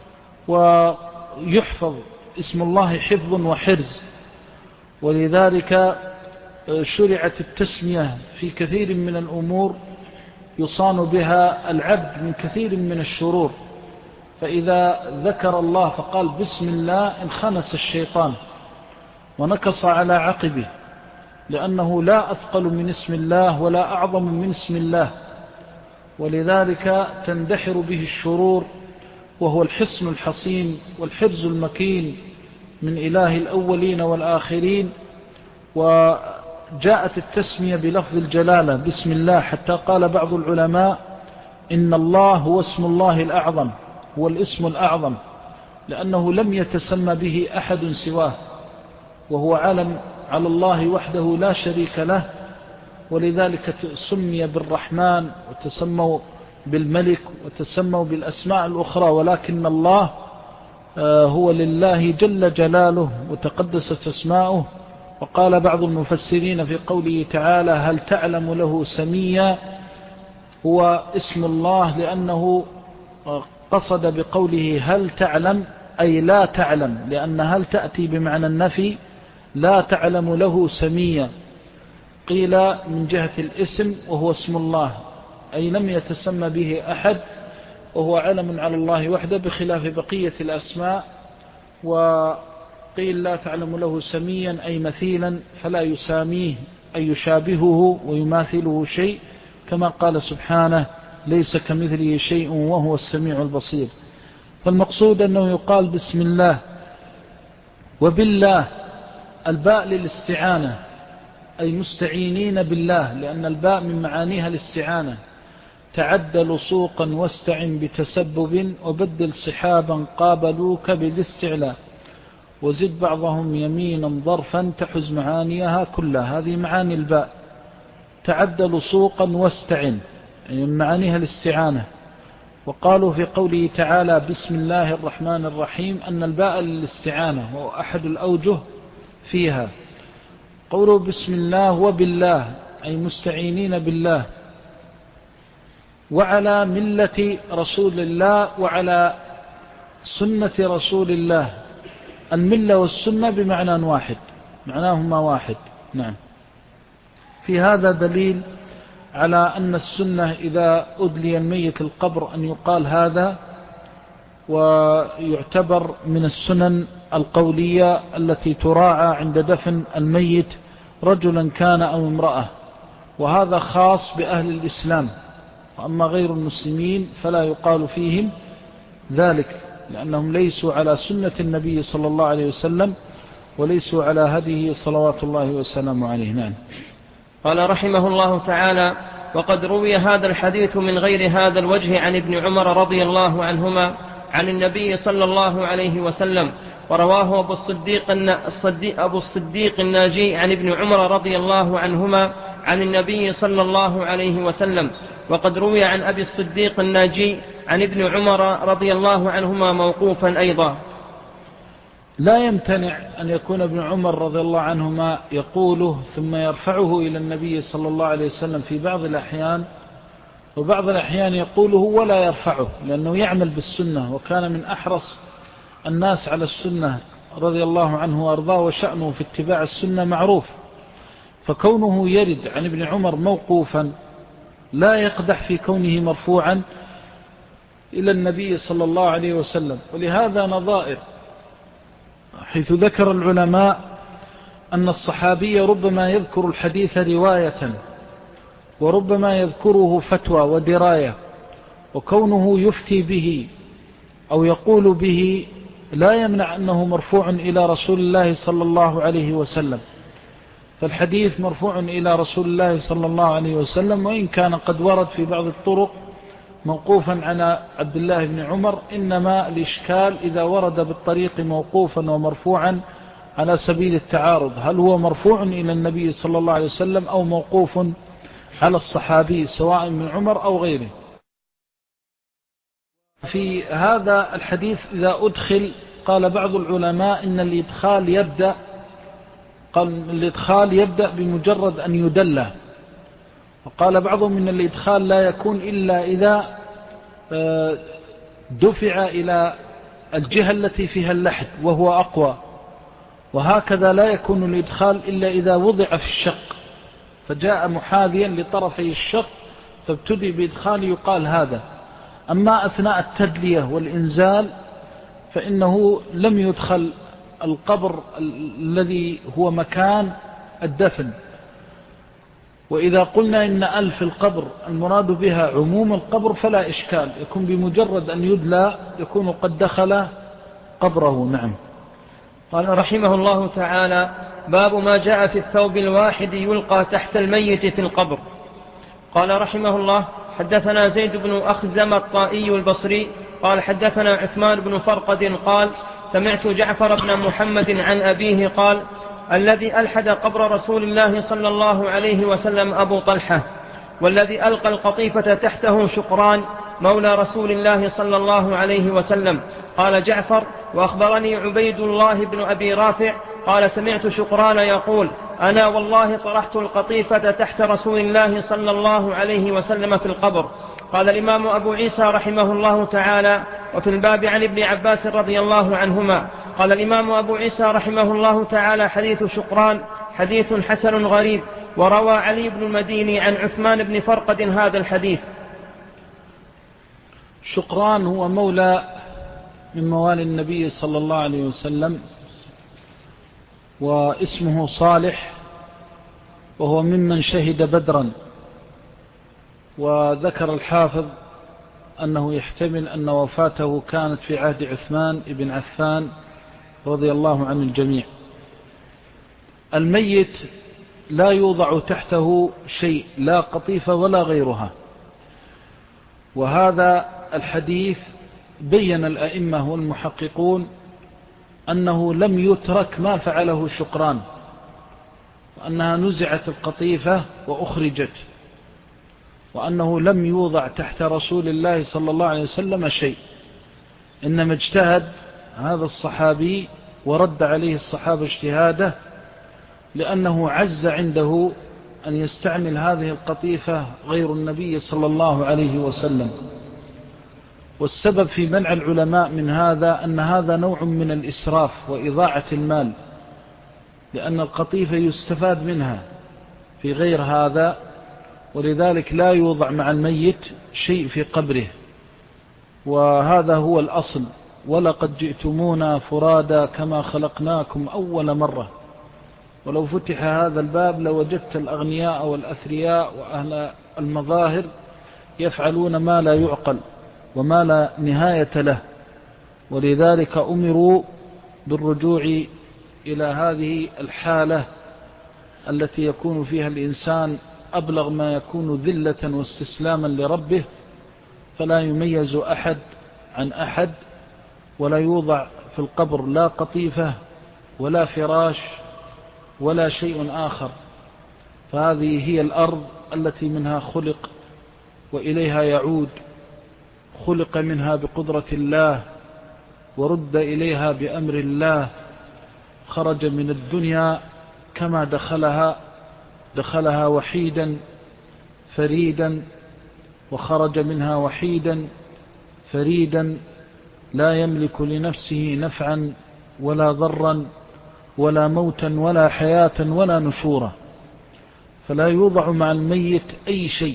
ويحفظ اسم الله حفظ وحرز. ولذلك شرعت التسمية في كثير من الأمور يصان بها العبد من كثير من الشرور. فإذا ذكر الله فقال بسم الله انخنس الشيطان ونكص على عقبه، لأنه لا أثقل من اسم الله ولا أعظم من اسم الله، ولذلك تندحر به الشرور، وهو الحصن الحصين والحرز المكين من إله الأولين والآخرين. وجاءت التسمية بلفظ الجلالة بسم الله، حتى قال بعض العلماء إن الله هو اسم الله الأعظم، هو الاسم الأعظم، لأنه لم يتسمى به أحد سواه، وهو علم على الله وحده لا شريك له. ولذلك سمي بالرحمن وتسموا بالملك وتسموا بالأسماء الأخرى، ولكن الله هو لله جل جلاله وتقدست أسماؤه. وقال بعض المفسرين في قوله تعالى هل تعلم له سميا، هو اسم الله لأنه قصد بقوله هل تعلم أي لا تعلم، لأن هل تأتي بمعنى النفي، لا تعلم له سميا. قيل من جهة الاسم وهو اسم الله، أي لم يتسمى به أحد، وهو علم على الله وحده بخلاف بقية الأسماء. وقيل لا تعلم له سميا أي مثيلا، فلا يساميه أي يشابهه ويماثله شيء، كما قال سبحانه ليس كمثله شيء وهو السميع البصير. فالمقصود أنه يقال بسم الله وبالله، الباء للاستعانة أي مستعينين بالله، لأن الباء من معانيها الاستعانة. تعد لصوقا واستعن بتسبب، وبدل صحابا قابلوك بالاستعلاء، وزد بعضهم يمينا ظرفا تحز معانيها كلها. هذه معاني الباء. تعد لصوقا واستعن أي من معانيها الاستعانة. وقالوا في قوله تعالى بسم الله الرحمن الرحيم أن الباء للاستعانة، وهو أحد الأوجه فيها. قولوا بسم الله وبالله أي مستعينين بالله، وعلى ملة رسول الله وعلى سنة رسول الله. الملة والسنة بمعنى واحد، معناهما واحد. نعم. في هذا دليل على أن السنة إذا أدلي الميت القبر أن يقال هذا، ويعتبر من السنن القولية التي تراعى عند دفن الميت رجلا كان أو امرأة، وهذا خاص بأهل الإسلام، وأما غير المسلمين فلا يقال فيهم ذلك، لأنهم ليسوا على سنة النبي صلى الله عليه وسلم وليسوا على هديه صلوات الله وسلامه عليه. نعم.
قال رحمه الله تعالى: وقد روي هذا الحديث من غير هذا الوجه عن ابن عمر رضي الله عنهما عن النبي صلى الله عليه وسلم، ورواه أبو الصديق الناجي عن ابن عمر رضي الله عنهما عن النبي صلى الله عليه وسلم. وقد روي عن أبي الصديق الناجي عن ابن عمر رضي الله عنهما موقوفا أيضا.
لا يمتنع أن يكون ابن عمر رضي الله عنهما يقوله ثم يرفعه إلى النبي صلى الله عليه وسلم في بعض الأحيان، وبعض الأحيان يقوله ولا يرفعه لأنه يعمل بالسنة، وكان من أحرص الناس على السنة رضي الله عنه وأرضاه، وشأنه في اتباع السنة معروف. فكونه يرد عن ابن عمر موقوفا لا يقدح في كونه مرفوعا إلى النبي صلى الله عليه وسلم. ولهذا نظائر، حيث ذكر العلماء أن الصحابي ربما يذكر الحديث رواية وربما يذكره فتوى ودراية، وكونه يفتي به أو يقول به لا يمنع أنه مرفوع إلى رسول الله صلى الله عليه وسلم. فالحديث مرفوع إلى رسول الله صلى الله عليه وسلم، وإن كان قد ورد في بعض الطرق موقوفا على عبد الله بن عمر، إنما الإشكال إذا ورد بالطريق موقوفا ومرفوعا على سبيل التعارض، هل هو مرفوع إلى النبي صلى الله عليه وسلم أو موقوف على الصحابي سواء من عمر أو غيره. في هذا الحديث إذا أدخل، قال بعض العلماء إن الإدخال يبدأ بمجرد أن يدله، وقال بعضهم إن الإدخال لا يكون إلا إذا دفع إلى الجهة التي فيها اللحد وهو أقوى، وهكذا لا يكون الإدخال إلا إذا وضع في الشق فجاء محاذيا لطرفي الشق فابتدي بإدخال يقال هذا. أما أثناء التدلية والإنزال فإنه لم يدخل القبر الذي هو مكان الدفن. وإذا قلنا إن ألف القبر المراد بها عموم القبر فلا إشكال، يكون بمجرد أن يدلى يكون قد دخل قبره. نعم.
قال رحمه الله تعالى: باب ما جاء في الثوب الواحد يلقى تحت الميت في القبر. قال رحمه الله: حدثنا زيد بن أخزم الطائي البصري قال حدثنا عثمان بن فرقد قال سمعت جعفر بن محمد عن أبيه قال: الذي ألحد قبر رسول الله صلى الله عليه وسلم أبو طلحة، والذي ألقى القطيفة تحته شقران مولى رسول الله صلى الله عليه وسلم. قال جعفر: وأخبرني عبيد الله بن أبي رافع قال سمعت شقران يقول: أنا والله طرحت القطيفة تحت رسول الله صلى الله عليه وسلم في القبر. قال الإمام أبو عيسى رحمه الله تعالى: وفي الباب عن ابن عباس رضي الله عنهما. قال الإمام أبو عيسى رحمه الله تعالى: حديث شقران حديث حسن غريب. وروى علي بن المديني عن عثمان بن فرقد هذا الحديث.
شقران هو مولى من موالي النبي صلى الله عليه وسلم، واسمه صالح، وهو ممن شهد بدرا. وذكر الحافظ أنه يحتمل أن وفاته كانت في عهد عثمان بن عفان رضي الله عن الجميع. الميت لا يوضع تحته شيء، لا قطيفة ولا غيرها. وهذا الحديث بين الأئمة والمحققون أنه لم يترك ما فعله شقران، وأنها نزعت القطيفة وأخرجت، وأنه لم يوضع تحت رسول الله صلى الله عليه وسلم شيء، إنما اجتهد هذا الصحابي ورد عليه الصحابة اجتهاده، لأنه عز عنده أن يستعمل هذه القطيفة غير النبي صلى الله عليه وسلم. والسبب في منع العلماء من هذا أن هذا نوع من الإسراف وإضاعة المال، لأن القطيفة يستفاد منها في غير هذا، ولذلك لا يوضع مع الميت شيء في قبره، وهذا هو الأصل. ولقد جئتمونا فرادا كما خلقناكم أول مرة. ولو فتح هذا الباب لوجدت الأغنياء والأثرياء وأهل المظاهر يفعلون ما لا يعقل وما لا نهاية له، ولذلك أمروا بالرجوع إلى هذه الحالة التي يكون فيها الإنسان أبلغ ما يكون ذلة واستسلاما لربه، فلا يميز أحد عن أحد، ولا يوضع في القبر لا قطيفة ولا فراش ولا شيء آخر. فهذه هي الأرض التي منها خلق وإليها يعود، خلق منها بقدرة الله ورد إليها بأمر الله، خرج من الدنيا كما دخلها وحيدا فريدا، وخرج منها وحيدا فريدا لا يملك لنفسه نفعا ولا ضرا ولا موتا ولا حياة ولا نشورا. فلا يوضع مع الميت أي شيء،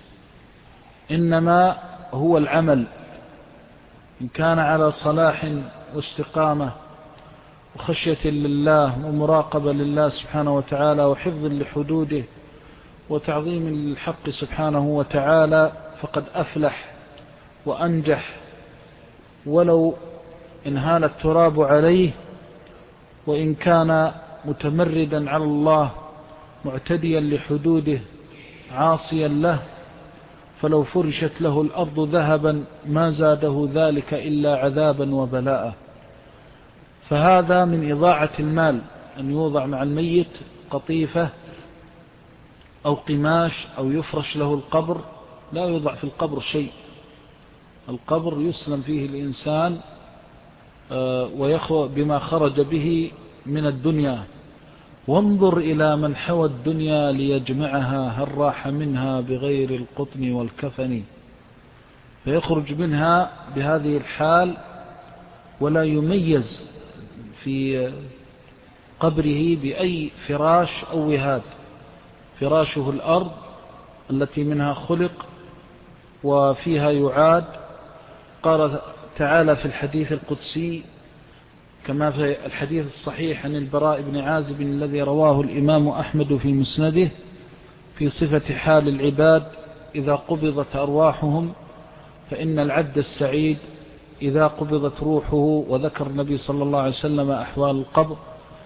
إنما هو العمل، إن كان على صلاح واستقامة وخشية لله ومراقبة لله سبحانه وتعالى وحفظ لحدوده وتعظيم للحق سبحانه وتعالى فقد أفلح وأنجح، ولو إن هان التراب عليه، وإن كان متمردا على الله معتديا لحدوده عاصيا له، فلو فرشت له الأرض ذهبا ما زاده ذلك إلا عذابا وبلاء. فهذا من إضاعة المال، أن يوضع مع الميت قطيفة أو قماش أو يفرش له القبر. لا يوضع في القبر شيء، القبر يسلم فيه الإنسان بما خرج به من الدنيا. وانظر إلى من حوى الدنيا ليجمعها، هل راح منها بغير القطن والكفن. فيخرج منها بهذه الحال ولا يميز في قبره بأي فراش أو وهاد، فراشه الأرض التي منها خلق وفيها يعاد. قال تعالى في الحديث القدسي كما في الحديث الصحيح عن البراء بن عازب الذي رواه الإمام أحمد في مسنده في صفة حال العباد إذا قبضت أرواحهم، فإن العبد السعيد إذا قبضت روحه، وذكر النبي صلى الله عليه وسلم أحوال القبر،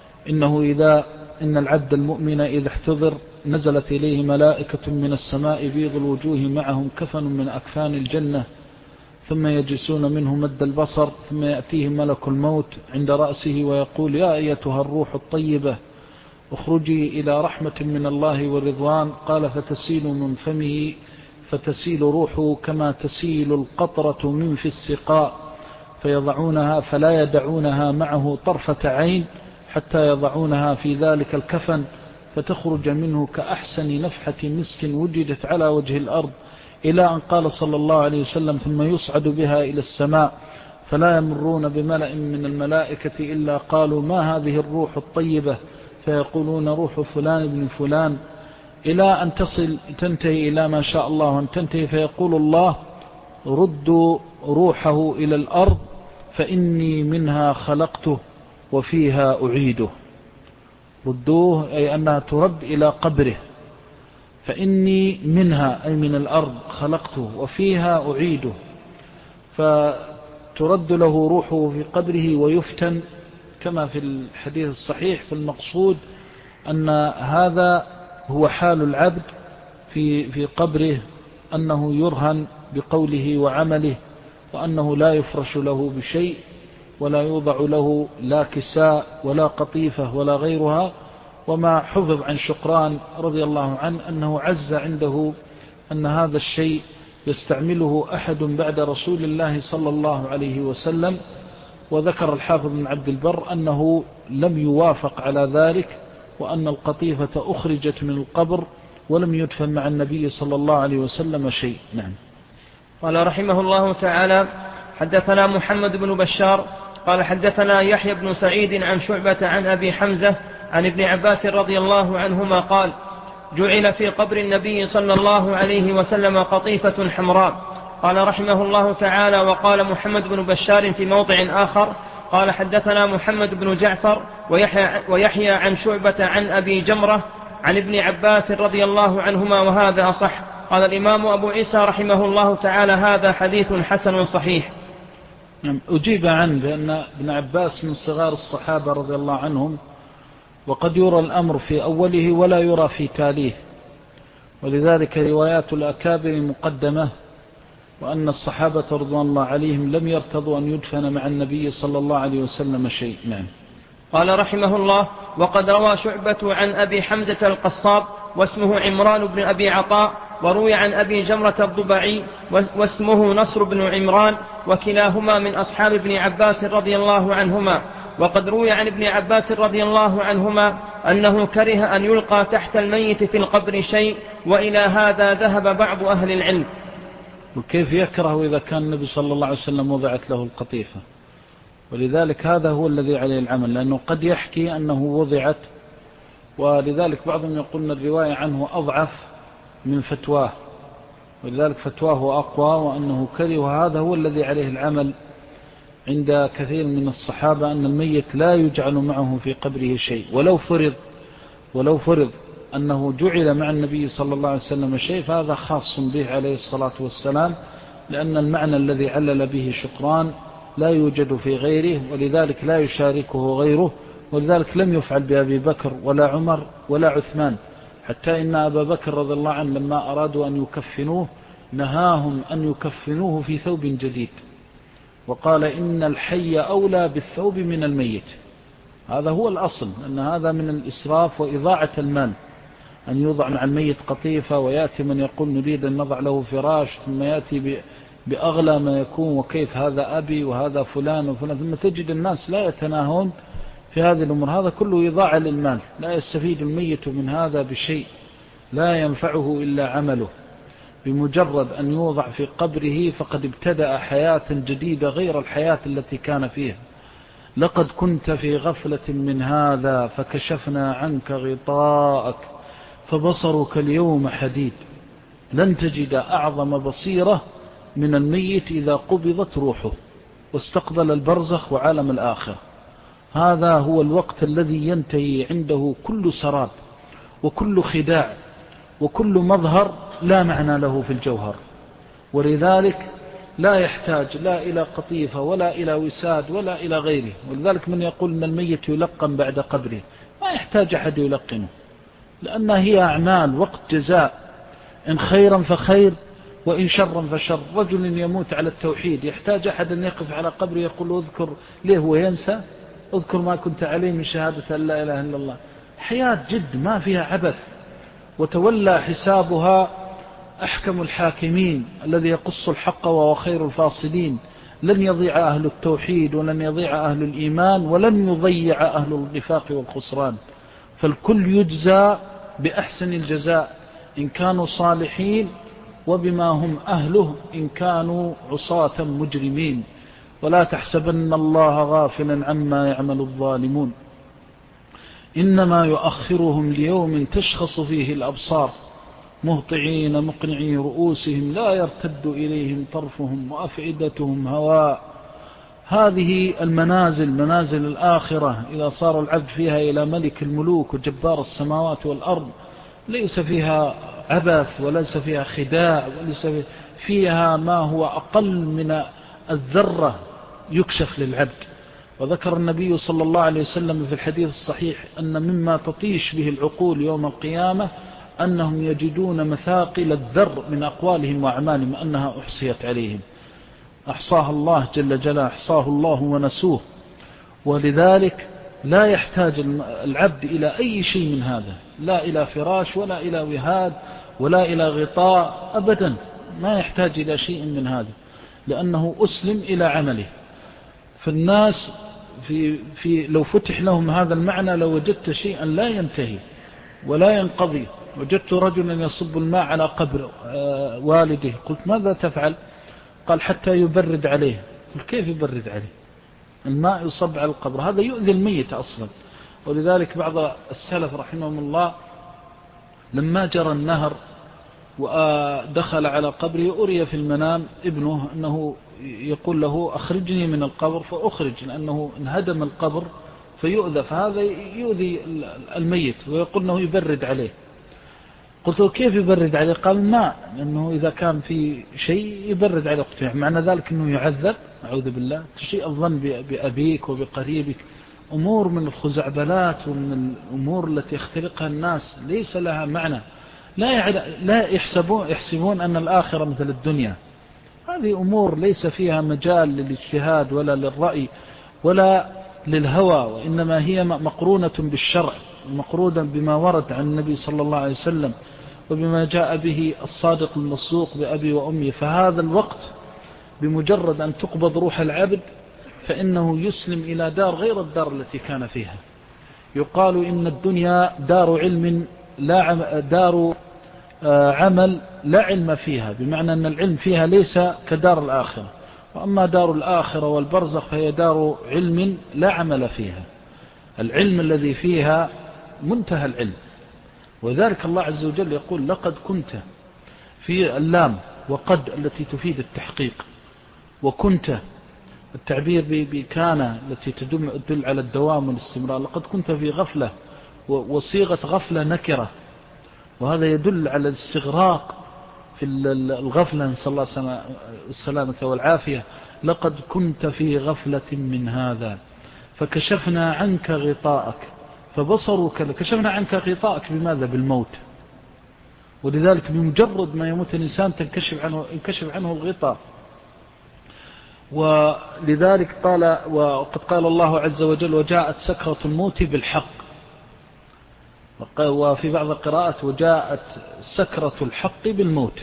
إن العبد المؤمن إذا احتضر نزلت إليه ملائكة من السماء بيض الوجوه معهم كفن من أكفان الجنة، ثم يجلسون منه مد البصر، ثم يأتيه ملك الموت عند رأسه ويقول: يا أيتها الروح الطيبة اخرجي إلى رحمة من الله ورضوان. قال: فتسيل من فمه، فتسيل روحه كما تسيل القطرة من في السقاء، فيضعونها فلا يدعونها معه طرفة عين حتى يضعونها في ذلك الكفن، فتخرج منه كأحسن نفحة مسك وجدت على وجه الأرض، إلى أن قال صلى الله عليه وسلم: ثم يصعد بها إلى السماء، فلا يمرون بملأ من الملائكة إلا قالوا: ما هذه الروح الطيبة؟ فيقولون: روح فلان بن فلان، إلى أن تنتهي إلى ما شاء الله أن تنتهي، فيقول الله: ردوا روحه إلى الأرض فإني منها خلقته وفيها أعيده. ردوه أي أنها ترد إلى قبره، فإني منها أي من الأرض خلقته وفيها أعيده، فترد له روحه في قبره ويفتن كما في الحديث الصحيح. فالمقصود أن هذا هو حال العبد في قبره، أنه يرهن بقوله وعمله، وأنه لا يفرش له بشيء، ولا يوضع له لا كساء ولا قطيفة ولا غيرها. وما حفظ عن شقران رضي الله عنه أنه عز عنده أن هذا الشيء يستعمله أحد بعد رسول الله صلى الله عليه وسلم. وذكر الحافظ بن عبد البر أنه لم يوافق على ذلك، وأن القطيفة أخرجت من القبر ولم يدفن مع النبي صلى الله عليه وسلم شيء. نعم.
قال رحمه الله تعالى: حدثنا محمد بن بشار قال حدثنا يحيى بن سعيد عن شعبة عن أبي حمزة عن ابن عباس رضي الله عنهما قال: جعل في قبر النبي صلى الله عليه وسلم قطيفة حمراء. قال رحمه الله تعالى: وقال محمد بن بشار في موضع آخر قال حدثنا محمد بن جعفر ويحيى عن شعبة عن أبي جمرة عن ابن عباس رضي الله عنهما، وهذا أصح. قال الإمام أبو عيسى رحمه الله تعالى: هذا حديث حسن صحيح.
أجيب عنه بأن ابن عباس من صغار الصحابة رضي الله عنهم، وقد يرى الأمر في أوله ولا يرى في تاليه، ولذلك روايات الأكابر مقدمة، وأن الصحابة رضي الله عليهم لم يرتضوا أن يدفن مع النبي صلى الله عليه وسلم شيء. نعم.
قال رحمه الله: وقد روى شعبة عن أبي حمزة القصاب واسمه عمران بن أبي عطاء، وروي عن أبي جمرة الضبعي واسمه نصر بن عمران، وكلاهما من أصحاب ابن عباس رضي الله عنهما. وقد روي عن ابن عباس رضي الله عنهما أنه كره أن يلقى تحت الميت في القبر شيء، وإلى هذا ذهب بعض أهل العلم.
وكيف يكره إذا كان النبي صلى الله عليه وسلم وضعت له القطيفة؟ ولذلك هذا هو الذي عليه العمل، لأنه قد يحكي أنه وضعت، ولذلك بعضهم يقول أن الرواية عنه أضعف من فتواه، ولذلك فتواه أقوى وأنه كره، وهذا هو الذي عليه العمل عند كثير من الصحابة، أن الميت لا يجعل معه في قبره شيء، ولو فرض أنه جعل مع النبي صلى الله عليه وسلم شيء فهذا خاص به عليه الصلاة والسلام، لأن المعنى الذي علل به شكران لا يوجد في غيره، ولذلك لا يشاركه غيره، ولذلك لم يفعل بأبي بكر ولا عمر ولا عثمان، حتى إن أبا بكر رضي الله عنه لما أرادوا أن يكفنوه نهاهم أن يكفنوه في ثوب جديد، وقال إن الحي أولى بالثوب من الميت. هذا هو الأصل، أن هذا من الإسراف وإضاعة المال، أن يوضع مع الميت قطيفة ويأتي من يقول نريد أن نضع له فراش، ثم يأتي بأغلى ما يكون، وكيف هذا أبي وهذا فلان وفلان، ثم تجد الناس لا يتناهون في هذه الأمور. هذا كله يضاع للمال، لا يستفيد الميت من هذا بشيء، لا ينفعه إلا عمله. بمجرد أن يوضع في قبره فقد ابتدأ حياة جديدة غير الحياة التي كان فيها. لقد كنت في غفلة من هذا فكشفنا عنك غطاءك فبصرك اليوم حديد. لن تجد أعظم بصيرة من الميت إذا قبضت روحه واستقبل البرزخ وعالم الآخرة. هذا هو الوقت الذي ينتهي عنده كل سراب وكل خداع وكل مظهر لا معنى له في الجوهر، ولذلك لا يحتاج لا إلى قطيفة ولا إلى وساد ولا إلى غيره. ولذلك من يقول أن الميت يلقن بعد قبره ما يحتاج أحد يلقنه، لأن هي أعمال وقت جزاء، إن خيرا فخير وإن شرا فشر. رجل يموت على التوحيد يحتاج أحد أن يقف على قبره يقول اذكر ليه وينسى، اذكر ما كنت عليه من شهادة أن لا إله إلا الله. حياة جد ما فيها عبث، وتولى حسابها أحكم الحاكمين الذي يقص الحق وهو خير الفاصلين. لن يضيع أهل التوحيد ولن يضيع أهل الإيمان ولن يضيع أهل النفاق والخسران، فالكل يجزى بأحسن الجزاء إن كانوا صالحين، وبما هم أهله إن كانوا عصاة مجرمين. ولا تحسبن الله غافلا عما يعمل الظالمون، إنما يؤخرهم ليوم تشخص فيه الأبصار مهطعين مقنعي رؤوسهم لا يرتد إليهم طرفهم وأفئدتهم هواء. هذه المنازل منازل الآخرة إذا صار العبد فيها إلى ملك الملوك وجبار السماوات والأرض، ليس فيها عبث وليس فيها خداع وليس فيها ما هو أقل من الذرة يكشف للعبد. وذكر النبي صلى الله عليه وسلم في الحديث الصحيح أن مما تطيش به العقول يوم القيامة أنهم يجدون مثاقل الذر من أقوالهم وأعمالهم أنها أحصيت عليهم، أحصاها الله جل جلاله، أحصاه الله ونسوه. ولذلك لا يحتاج العبد إلى أي شيء من هذا، لا إلى فراش ولا إلى وهاد ولا إلى غطاء أبدا، ما يحتاج إلى شيء من هذا، لأنه أسلم إلى عمله. فالناس لو فتح لهم هذا المعنى لوجدت شيئا لا ينتهي ولا ينقضي. وجدت رجلا يصب الماء على قبر والده، قلت ماذا تفعل؟ قال حتى يبرد عليه. قلت كيف يبرد عليه؟ الماء يصب على القبر، هذا يؤذي الميت أصلا. ولذلك بعض السلف رحمهم الله لما جرى النهر ودخل على قبره أري في المنام ابنه أنه يقول له أخرجني من القبر، فأخرج لأنه انهدم القبر فيؤذى، فهذا يؤذي الميت، ويقول أنه يبرد عليه. قلت له كيف يبرد عليه؟ قال ماء، لأنه إذا كان في شيء يبرد عليه. قلت معنى ذلك أنه يعذب؟ أعوذ بالله، تشيء الظن بأبيك وبقريبك، أمور من الخزعبلات ومن الأمور التي يختلقها الناس ليس لها معنى. لا يحسبون أن الآخرة مثل الدنيا. هذه أمور ليس فيها مجال للاجتهاد ولا للرأي ولا للهوى، وإنما هي مقرونة بالشرع، مقرونة بما ورد عن النبي صلى الله عليه وسلم وبما جاء به الصادق المصدوق بأبي وأمي. فهذا الوقت بمجرد أن تقبض روح العبد فإنه يسلم إلى دار غير الدار التي كان فيها. يقال إن الدنيا دار علم دار عمل لا علم فيها، بمعنى أن العلم فيها ليس كدار الآخرة، وأما دار الآخرة والبرزخ فهي دار علم لا عمل فيها. العلم الذي فيها منتهى العلم. وذلك الله عز وجل يقول لقد كنت في اللام وقد التي تفيد التحقيق، وكنت التعبير بكان التي تدل على الدوام والاستمرار. لقد كنت في غفلة، وصيغة غفلة نكرة، وهذا يدل على الاستغراق في الغفلة، نسأل الله السلامة والعافية. لقد كنت في غفلة من هذا فكشفنا عنك غطاءك فبصرك. كشفنا عنك غطاءك بماذا؟ بالموت. ولذلك بمجرد ما يموت الإنسان ينكشف عنه الغطاء. ولذلك وقد قال الله عز وجل وجاءت سكرة الموت بالحق، وفي بعض القراءات وجاءت سكرة الحق بالموت.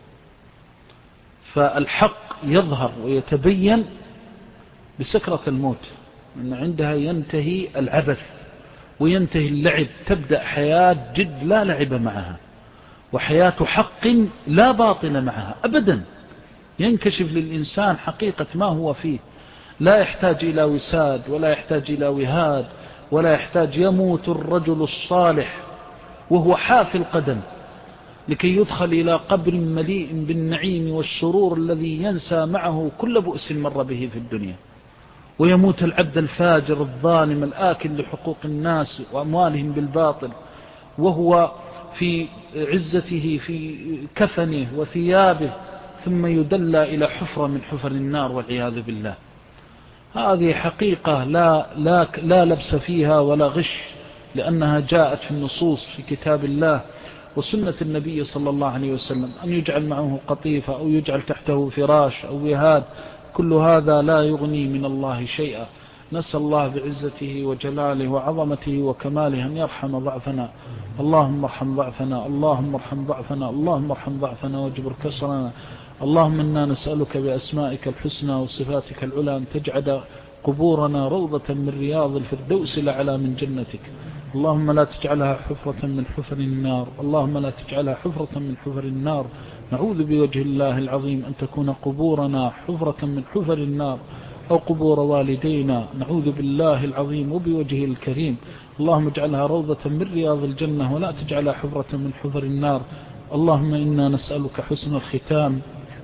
فالحق يظهر ويتبين بسكرة الموت، أن عندها ينتهي العبث وينتهي اللعب، تبدأ حياة جد لا لعب معها، وحياة حق لا باطل معها أبدا. ينكشف للإنسان حقيقة ما هو فيه، لا يحتاج إلى وساد ولا يحتاج إلى وهاد ولا يحتاج. يموت الرجل الصالح وهو حافي القدم لكي يدخل إلى قبر مليء بالنعيم والسرور الذي ينسى معه كل بؤس مر به في الدنيا. ويموت العبد الفاجر الظالم الآكل لحقوق الناس وأموالهم بالباطل وهو في عزته في كفنه وثيابه، ثم يدلى إلى حفرة من حفر النار والعياذ بالله. هذه حقيقة لا لبس فيها ولا غش، لأنها جاءت في النصوص في كتاب الله وسنة النبي صلى الله عليه وسلم، أن يجعل معه قطيفة أو يجعل تحته فراش أو وهاد. كل هذا لا يغني من الله شيئا. نسأل الله بعزته وجلاله وعظمته وكماله أن يرحم ضعفنا. اللهم ارحم ضعفنا، اللهم ارحم ضعفنا، اللهم ارحم ضعفنا واجبر كسرنا. اللهم إنا نسألك بأسمائك الحسنى وصفاتك العلى أن تجعل قبورنا روضة من رياض الفردوس الأعلى من جنتك. اللهم لا تجعلها حفرة من حفر النار، اللهم لا تجعلها حفرة من حفر النار. نعوذ بوجه الله العظيم أن تكون قبورنا حفرة من حفر النار أو قبور والدينا. نعوذ بالله العظيم وبوجهه الكريم. اللهم اجعلها روضة من رياض الجنة ولا تجعلها حفرة من حفر النار. اللهم إنا نسألك حسن الختام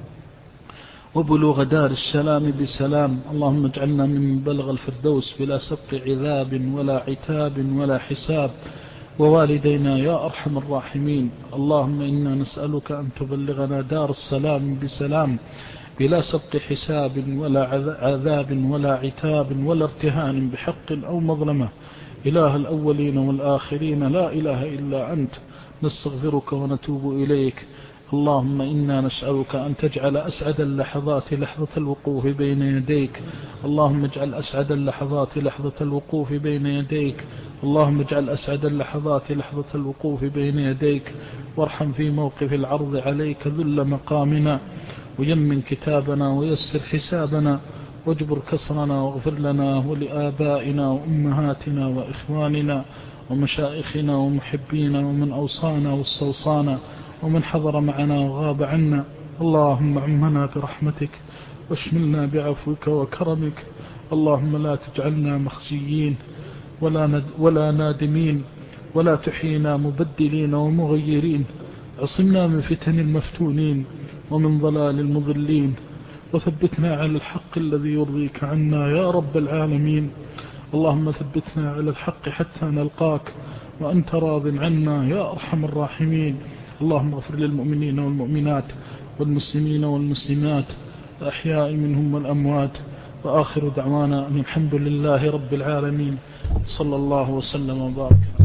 وبلوغ دار السلام بسلام. اللهم اجعلنا من بلغ الفردوس بلا سبق عذاب ولا عتاب ولا حساب، ووالدينا يا أرحم الراحمين. اللهم إنا نسألك أن تبلغنا دار السلام بسلام بلا سبق حساب ولا عذاب ولا عتاب ولا ارتهان بحق أو مظلمة. إله الأولين والآخرين لا إله إلا أنت، نستغفرك ونتوب إليك. اللهم إنا نسألك أن تجعل أسعد اللحظات لحظة الوقوف بين يديك. اللهم اجعل أسعد اللحظات لحظة الوقوف بين يديك. اللهم اجعل أسعد اللحظات لحظة الوقوف بين يديك. وارحم في موقف العرض عليك ذل مقامنا، ويمن كتابنا ويسر حسابنا، واجبر كسرنا، واغفر لنا ولآبائنا وأمهاتنا وإخواننا ومشائخنا ومحبينا ومن أوصانا واستوصانا ومن حضر معنا وغاب عنا. اللهم عمنا برحمتك واشملنا بعفوك وكرمك. اللهم لا تجعلنا مخزيين ولا نادمين، ولا تحيينا مبدلين ومغيرين. عصمنا من فتن المفتونين ومن ضلال المضلين، وثبتنا على الحق الذي يرضيك عنا يا رب العالمين. اللهم ثبتنا على الحق حتى نلقاك وأنت راض عنا يا أرحم الراحمين. اللهم اغفر للمؤمنين والمؤمنات والمسلمين والمسلمات الأحياء منهم والأموات. وآخر دعوانا أن الحمد لله رب العالمين، صلى الله وسلم وبارك.